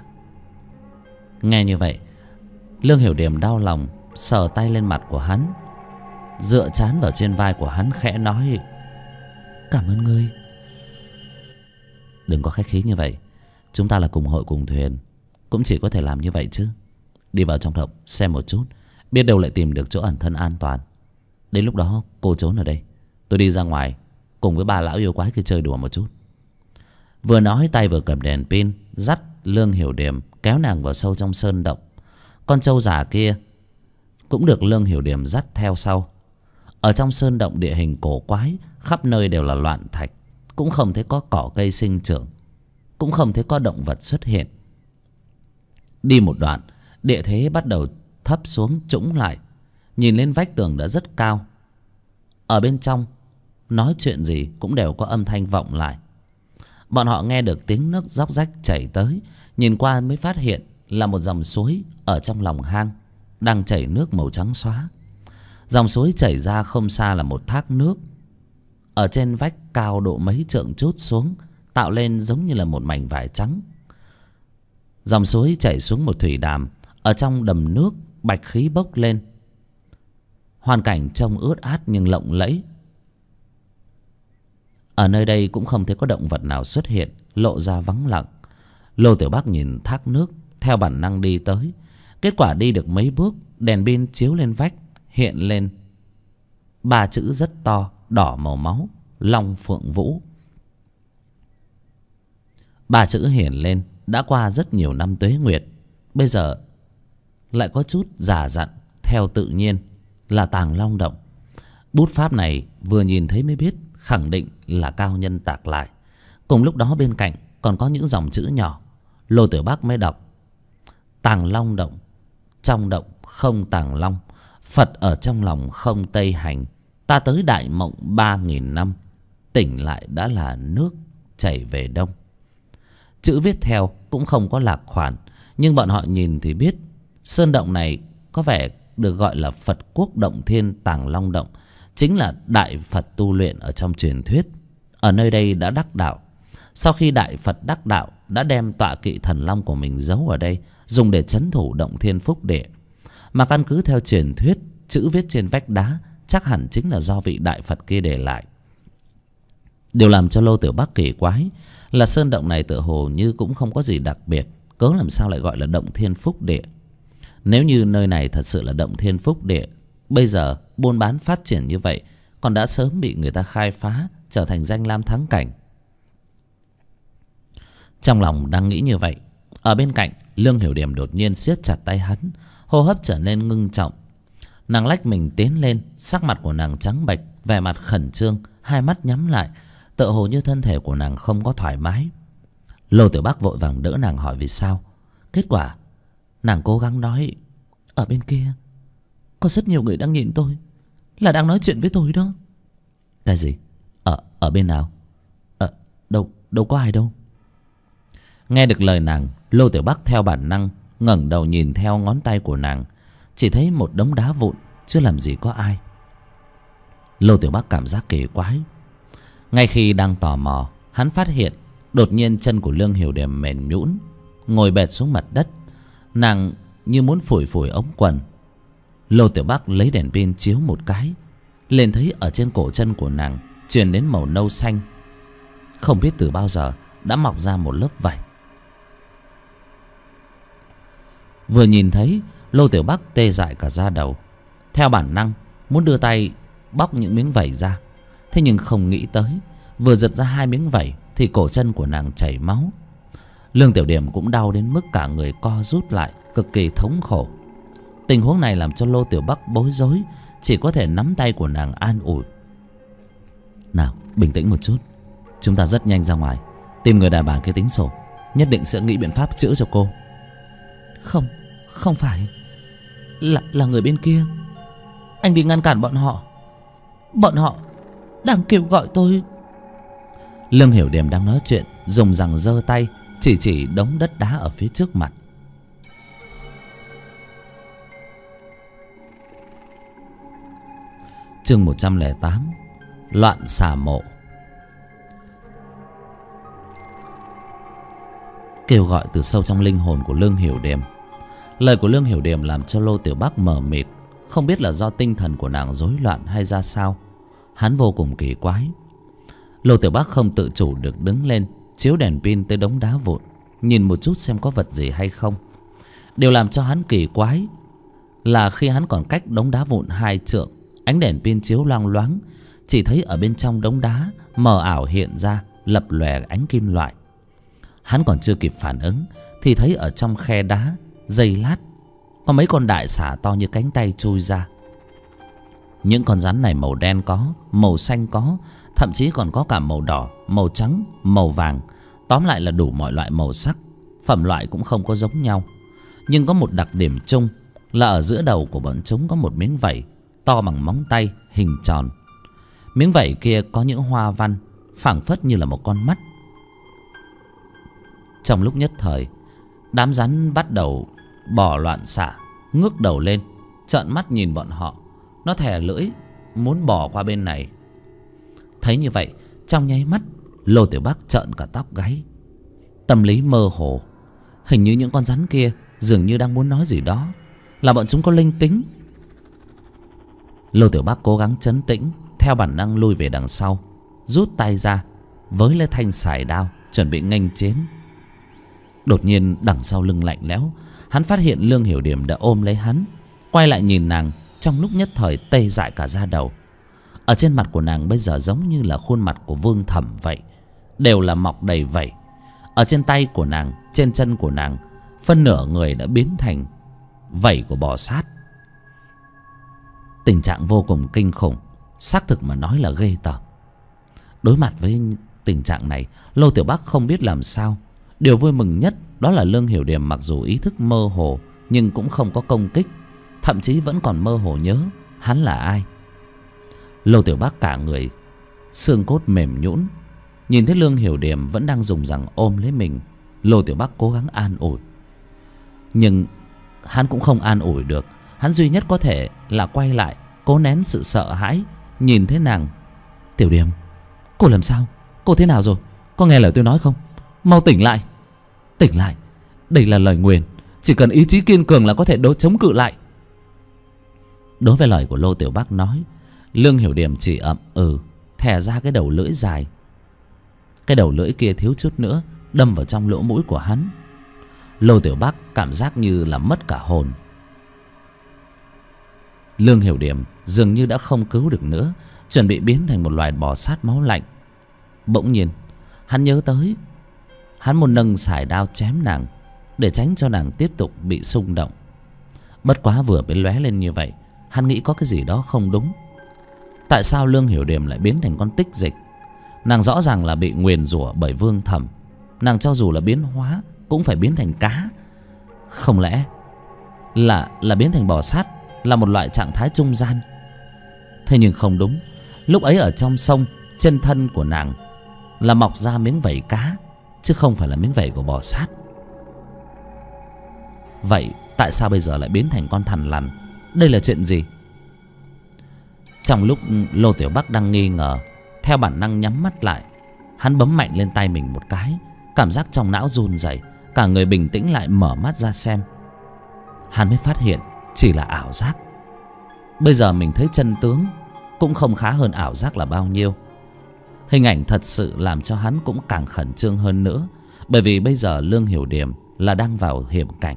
Nghe như vậy, Lương Hiểu Điềm đau lòng, sờ tay lên mặt của hắn. dựa trán vào trên vai của hắn khẽ nói: "Cảm ơn ngươi." "Đừng có khách khí như vậy. Chúng ta là cùng hội cùng thuyền, cũng chỉ có thể làm như vậy chứ. Đi vào trong động xem một chút, biết đâu lại tìm được chỗ ẩn thân an toàn. Đến lúc đó cô trốn ở đây, tôi đi ra ngoài cùng với ba lão yêu quái kia chơi đùa một chút." Vừa nói tay vừa cầm đèn pin, dắt Lương Hiểu Điềm kéo nàng vào sâu trong sơn động. Con trâu già kia cũng được Lương Hiểu Điềm dắt theo sau. Ở trong sơn động địa hình cổ quái, khắp nơi đều là loạn thạch, cũng không thấy có cỏ cây sinh trưởng, cũng không thấy có động vật xuất hiện. Đi một đoạn, địa thế bắt đầu thấp xuống trũng lại. Nhìn lên vách tường đã rất cao. Ở bên trong nói chuyện gì cũng đều có âm thanh vọng lại. Bọn họ nghe được tiếng nước róc rách chảy tới. Nhìn qua mới phát hiện là một dòng suối ở trong lòng hang đang chảy nước màu trắng xóa. Dòng suối chảy ra không xa là một thác nước. Ở trên vách cao độ mấy trượng trút xuống, tạo lên giống như là một mảnh vải trắng. Dòng suối chảy xuống một thủy đàm. Ở trong đầm nước bạch khí bốc lên. Hoàn cảnh trông ướt át nhưng lộng lẫy. Ở nơi đây cũng không thấy có động vật nào xuất hiện, lộ ra vắng lặng. Lô Tiểu Bắc nhìn thác nước, theo bản năng đi tới. Kết quả đi được mấy bước, đèn pin chiếu lên vách hiện lên 3 chữ rất to, đỏ màu máu: Long Phượng Vũ. 3 chữ hiển lên đã qua rất nhiều năm tuế nguyệt, bây giờ lại có chút già dặn theo tự nhiên, là Tàng Long Động. Bút pháp này vừa nhìn thấy mới biết khẳng định là cao nhân tạc lại. Cùng lúc đó bên cạnh còn có những dòng chữ nhỏ. Lô Tiểu Bắc mới đọc: Tàng Long Động, trong động không tàng long, Phật ở trong lòng không tây hành. Ta tới đại mộng 3000 năm, tỉnh lại đã là nước chảy về đông. Chữ viết theo cũng không có lạc khoản, nhưng bọn họ nhìn thì biết sơn động này có vẻ được gọi là Phật Quốc Động Thiên Tàng Long Động, chính là đại Phật tu luyện ở trong truyền thuyết. Ở nơi đây đã đắc đạo. Sau khi đại Phật đắc đạo, đã đem tọa kỵ thần long của mình giấu ở đây, dùng để trấn thủ Động Thiên Phúc Địa. Mà căn cứ theo truyền thuyết, chữ viết trên vách đá chắc hẳn chính là do vị đại Phật kia để lại. Điều làm cho Lô Tiểu Bắc kỳ quái là sơn động này tựa hồ như cũng không có gì đặc biệt, cớ làm sao lại gọi là Động Thiên Phúc Địa. Nếu như nơi này thật sự là Động Thiên Phúc Địa, bây giờ buôn bán phát triển như vậy, còn đã sớm bị người ta khai phá, trở thành danh lam thắng cảnh. Trong lòng đang nghĩ như vậy, ở bên cạnh Lương Hiểu Điềm đột nhiên siết chặt tay hắn, hô hấp trở nên ngưng trọng. Nàng lách mình tiến lên, sắc mặt của nàng trắng bệch, vẻ mặt khẩn trương, hai mắt nhắm lại, tựa hồ như thân thể của nàng không có thoải mái. Lô Tiểu Bắc vội vàng đỡ nàng hỏi vì sao. Kết quả nàng cố gắng nói: Ở bên kia có rất nhiều người đang nhìn tôi, là đang nói chuyện với tôi đó. Cái gì? Ở bên nào? Đâu có ai đâu. Nghe được lời nàng, Lô Tiểu Bắc theo bản năng ngẩng đầu nhìn theo ngón tay của nàng, chỉ thấy một đống đá vụn, chứ làm gì có ai. Lô Tiểu Bắc cảm giác kỳ quái. Ngay khi đang tò mò, hắn phát hiện đột nhiên chân của Lương Hiểu Điềm mềm nhũn, ngồi bệt xuống mặt đất. Nàng như muốn phủi phủi ống quần. Lô Tiểu Bắc lấy đèn pin chiếu một cái, liền thấy ở trên cổ chân của nàng truyền đến màu nâu xanh. Không biết từ bao giờ đã mọc ra một lớp vảy. Vừa nhìn thấy, Lô Tiểu Bắc tê dại cả da đầu. Theo bản năng muốn đưa tay bóc những miếng vảy ra, thế nhưng không nghĩ tới vừa giật ra 2 miếng vảy thì cổ chân của nàng chảy máu. Lương Tiểu Điềm cũng đau đến mức cả người co rút lại, cực kỳ thống khổ. Tình huống này làm cho Lô Tiểu Bắc bối rối, chỉ có thể nắm tay của nàng an ủi: Nào, bình tĩnh một chút, chúng ta rất nhanh ra ngoài, tìm người đàn bà kia tính sổ, nhất định sẽ nghĩ biện pháp chữa cho cô. Không phải, là người bên kia. Anh đi ngăn cản bọn họ. Bọn họ đang kêu gọi tôi. Lương Hiểu Điềm đang nói chuyện, dùng rằng giơ tay chỉ đống đất đá ở phía trước mặt. Chương 108: Loạn xà mộ. Kêu gọi từ sâu trong linh hồn của Lương Hiểu Điềm. Lời của Lương Hiểu Điềm làm cho Lô Tiểu Bắc mờ mịt, Không biết là do tinh thần của nàng rối loạn hay ra sao, hắn vô cùng kỳ quái. Lô Tiểu Bác không tự chủ được đứng lên, chiếu đèn pin tới đống đá vụn, nhìn một chút xem có vật gì hay không. Điều làm cho hắn kỳ quái là khi hắn còn cách đống đá vụn 2 trượng, ánh đèn pin chiếu loang loáng, chỉ thấy ở bên trong đống đá mờ ảo hiện ra lập lòe ánh kim loại. Hắn còn chưa kịp phản ứng thì thấy ở trong khe đá giây lát có mấy con đại xả to như cánh tay chui ra. Những con rắn này màu đen có, màu xanh có, thậm chí còn có cả màu đỏ, màu trắng, màu vàng. Tóm lại là đủ mọi loại màu sắc. Phẩm loại cũng không có giống nhau, nhưng có một đặc điểm chung là ở giữa đầu của bọn chúng có một miếng vảy to bằng móng tay, hình tròn. Miếng vảy kia có những hoa văn phảng phất như là một con mắt. Trong lúc nhất thời, đám rắn bắt đầu bỏ loạn xạ, ngước đầu lên, trợn mắt nhìn bọn họ. Nó thè lưỡi muốn bỏ qua bên này. Thấy như vậy, trong nháy mắt Lô Tiểu Bác trợn cả tóc gáy. Tâm lý mơ hồ, hình như những con rắn kia dường như đang muốn nói gì đó, là bọn chúng có linh tính. Lô Tiểu Bác cố gắng trấn tĩnh, theo bản năng lui về đằng sau, rút tay ra với lấy thanh sải đao chuẩn bị nghênh chiến. Đột nhiên đằng sau lưng lạnh lẽo, hắn phát hiện Lương Hiểu Điểm đã ôm lấy hắn. Quay lại nhìn nàng, trong lúc nhất thời tê dại cả da đầu. Ở trên mặt của nàng bây giờ giống như là khuôn mặt của Vương Thẩm vậy, đều là mọc đầy vảy. Ở trên tay của nàng, trên chân của nàng, phân nửa người đã biến thành vảy của bò sát. Tình trạng vô cùng kinh khủng, xác thực mà nói là ghê tởm. Đối mặt với tình trạng này, Lô Tiểu Bác không biết làm sao. Điều vui mừng nhất đó là Lương Hiểu Điểm mặc dù ý thức mơ hồ nhưng cũng không có công kích, thậm chí vẫn còn mơ hồ nhớ hắn là ai. Lô Tiểu Bác cả người xương cốt mềm nhũn, nhìn thấy Lương Hiểu Điểm vẫn đang dùng rằng ôm lấy mình. Lô Tiểu Bác cố gắng an ủi, nhưng hắn cũng không an ủi được. Hắn duy nhất có thể là quay lại, cố nén sự sợ hãi, nhìn thấy nàng. Tiểu Điểm, cô làm sao? Cô thế nào rồi? Có nghe lời tôi nói không? Mau tỉnh lại. Tỉnh lại, đây là lời nguyền, chỉ cần ý chí kiên cường là có thể chống cự lại. Đối với lời của Lô Tiểu Bác nói, Lương Hiểu Điểm chỉ ậm thè ra cái đầu lưỡi dài. Cái đầu lưỡi kia thiếu chút nữa đâm vào trong lỗ mũi của hắn. Lô Tiểu Bác cảm giác như là mất cả hồn. Lương Hiểu Điểm dường như đã không cứu được nữa, chuẩn bị biến thành một loài bò sát máu lạnh. Bỗng nhiên hắn nhớ tới, hắn muốn nâng sải đao chém nàng để tránh cho nàng tiếp tục bị xung động. Bất quá vừa mới lóe lên như vậy, hắn nghĩ có cái gì đó không đúng. Tại sao Lương Hiểu Điểm lại biến thành con tích dịch? Nàng rõ ràng là bị nguyền rủa bởi Vương Thẩm. Nàng cho dù là biến hóa cũng phải biến thành cá. Không lẽ là biến thành bò sát, là một loại trạng thái trung gian? Thế nhưng không đúng. Lúc ấy ở trong sông, trên thân của nàng là mọc ra miếng vảy cá, chứ không phải là miếng vảy của bò sát. Vậy tại sao bây giờ lại biến thành con thằn lằn? Đây là chuyện gì? Trong lúc Lô Tiểu Bác đang nghi ngờ, theo bản năng nhắm mắt lại, hắn bấm mạnh lên tay mình một cái. Cảm giác trong não run rẩy, cả người bình tĩnh lại, mở mắt ra xem. Hắn mới phát hiện chỉ là ảo giác. Bây giờ mình thấy chân tướng cũng không khá hơn ảo giác là bao nhiêu. Hình ảnh thật sự làm cho hắn cũng càng khẩn trương hơn nữa, bởi vì bây giờ Lương Hiểu Điểm là đang vào hiểm cảnh.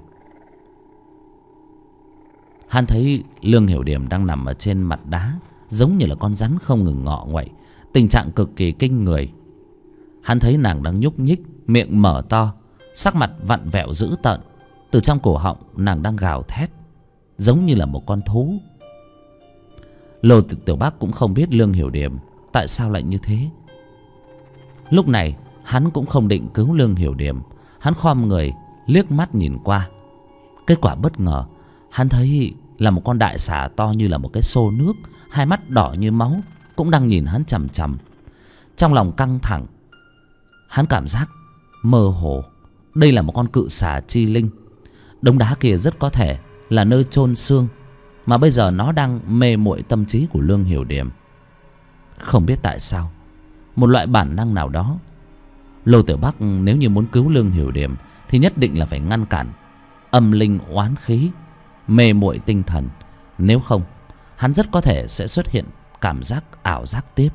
Hắn thấy Lương Hiểu Điểm đang nằm ở trên mặt đá, giống như là con rắn không ngừng ngọ nguậy, tình trạng cực kỳ kinh người. Hắn thấy nàng đang nhúc nhích, miệng mở to, sắc mặt vặn vẹo dữ tợn. Từ trong cổ họng nàng đang gào thét, giống như là một con thú. Lô Tiểu Bác cũng không biết Lương Hiểu Điểm tại sao lại như thế. Lúc này hắn cũng không định cứu Lương Hiểu Điểm. Hắn khom người liếc mắt nhìn qua. Kết quả bất ngờ, hắn thấy là một con đại xà to như là một cái xô nước, hai mắt đỏ như máu, cũng đang nhìn hắn chằm chằm. Trong lòng căng thẳng, hắn cảm giác mơ hồ đây là một con cự xà chi linh. Đống đá kia rất có thể là nơi chôn xương, mà bây giờ nó đang mê muội tâm trí của Lương Hiểu Điểm. Không biết tại sao, một loại bản năng nào đó, Lô Tiểu Bác nếu như muốn cứu Lương Hiểu Điểm thì nhất định là phải ngăn cản âm linh oán khí mê muội tinh thần. Nếu không, hắn rất có thể sẽ xuất hiện cảm giác ảo giác tiếp.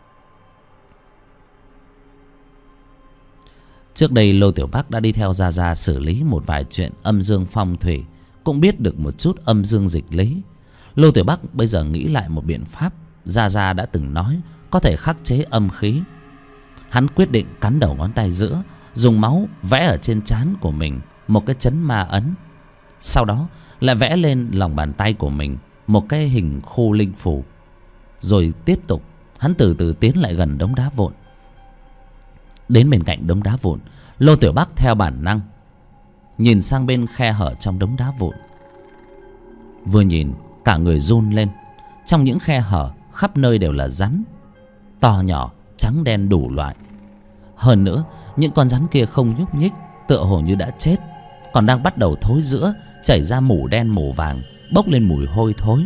Trước đây Lô Tiểu Bắc đã đi theo Gia Gia xử lý một vài chuyện âm dương phong thủy, cũng biết được một chút âm dương dịch lý. Lô Tiểu Bắc bây giờ nghĩ lại một biện pháp Gia Gia đã từng nói có thể khắc chế âm khí. Hắn quyết định cắn đầu ngón tay giữa, dùng máu vẽ ở trên trán của mình một cái chấn ma ấn. Sau đó lại vẽ lên lòng bàn tay của mình một cái hình khu linh phù. Rồi tiếp tục hắn từ từ tiến lại gần đống đá vụn. Đến bên cạnh đống đá vụn, Lô Tiểu Bắc theo bản năng nhìn sang bên khe hở trong đống đá vụn. Vừa nhìn cả người run lên. Trong những khe hở khắp nơi đều là rắn, to nhỏ, trắng đen đủ loại. Hơn nữa, những con rắn kia không nhúc nhích, tựa hồ như đã chết, còn đang bắt đầu thối rữa, chảy ra mủ đen mủ vàng, bốc lên mùi hôi thối.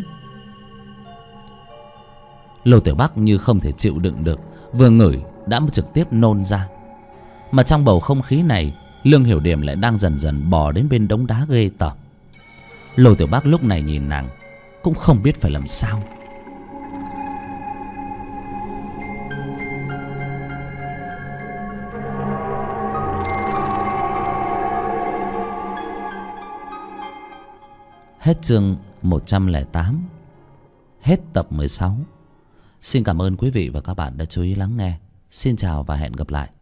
Lô Tiểu Bắc như không thể chịu đựng được, vừa ngửi đã trực tiếp nôn ra. Mà trong bầu không khí này, Lương Hiểu Điểm lại đang dần dần bò đến bên đống đá ghê tởm. Lô Tiểu Bắc lúc này nhìn nàng cũng không biết phải làm sao. Hết chương 108. Hết tập 16. Xin cảm ơn quý vị và các bạn đã chú ý lắng nghe. Xin chào và hẹn gặp lại.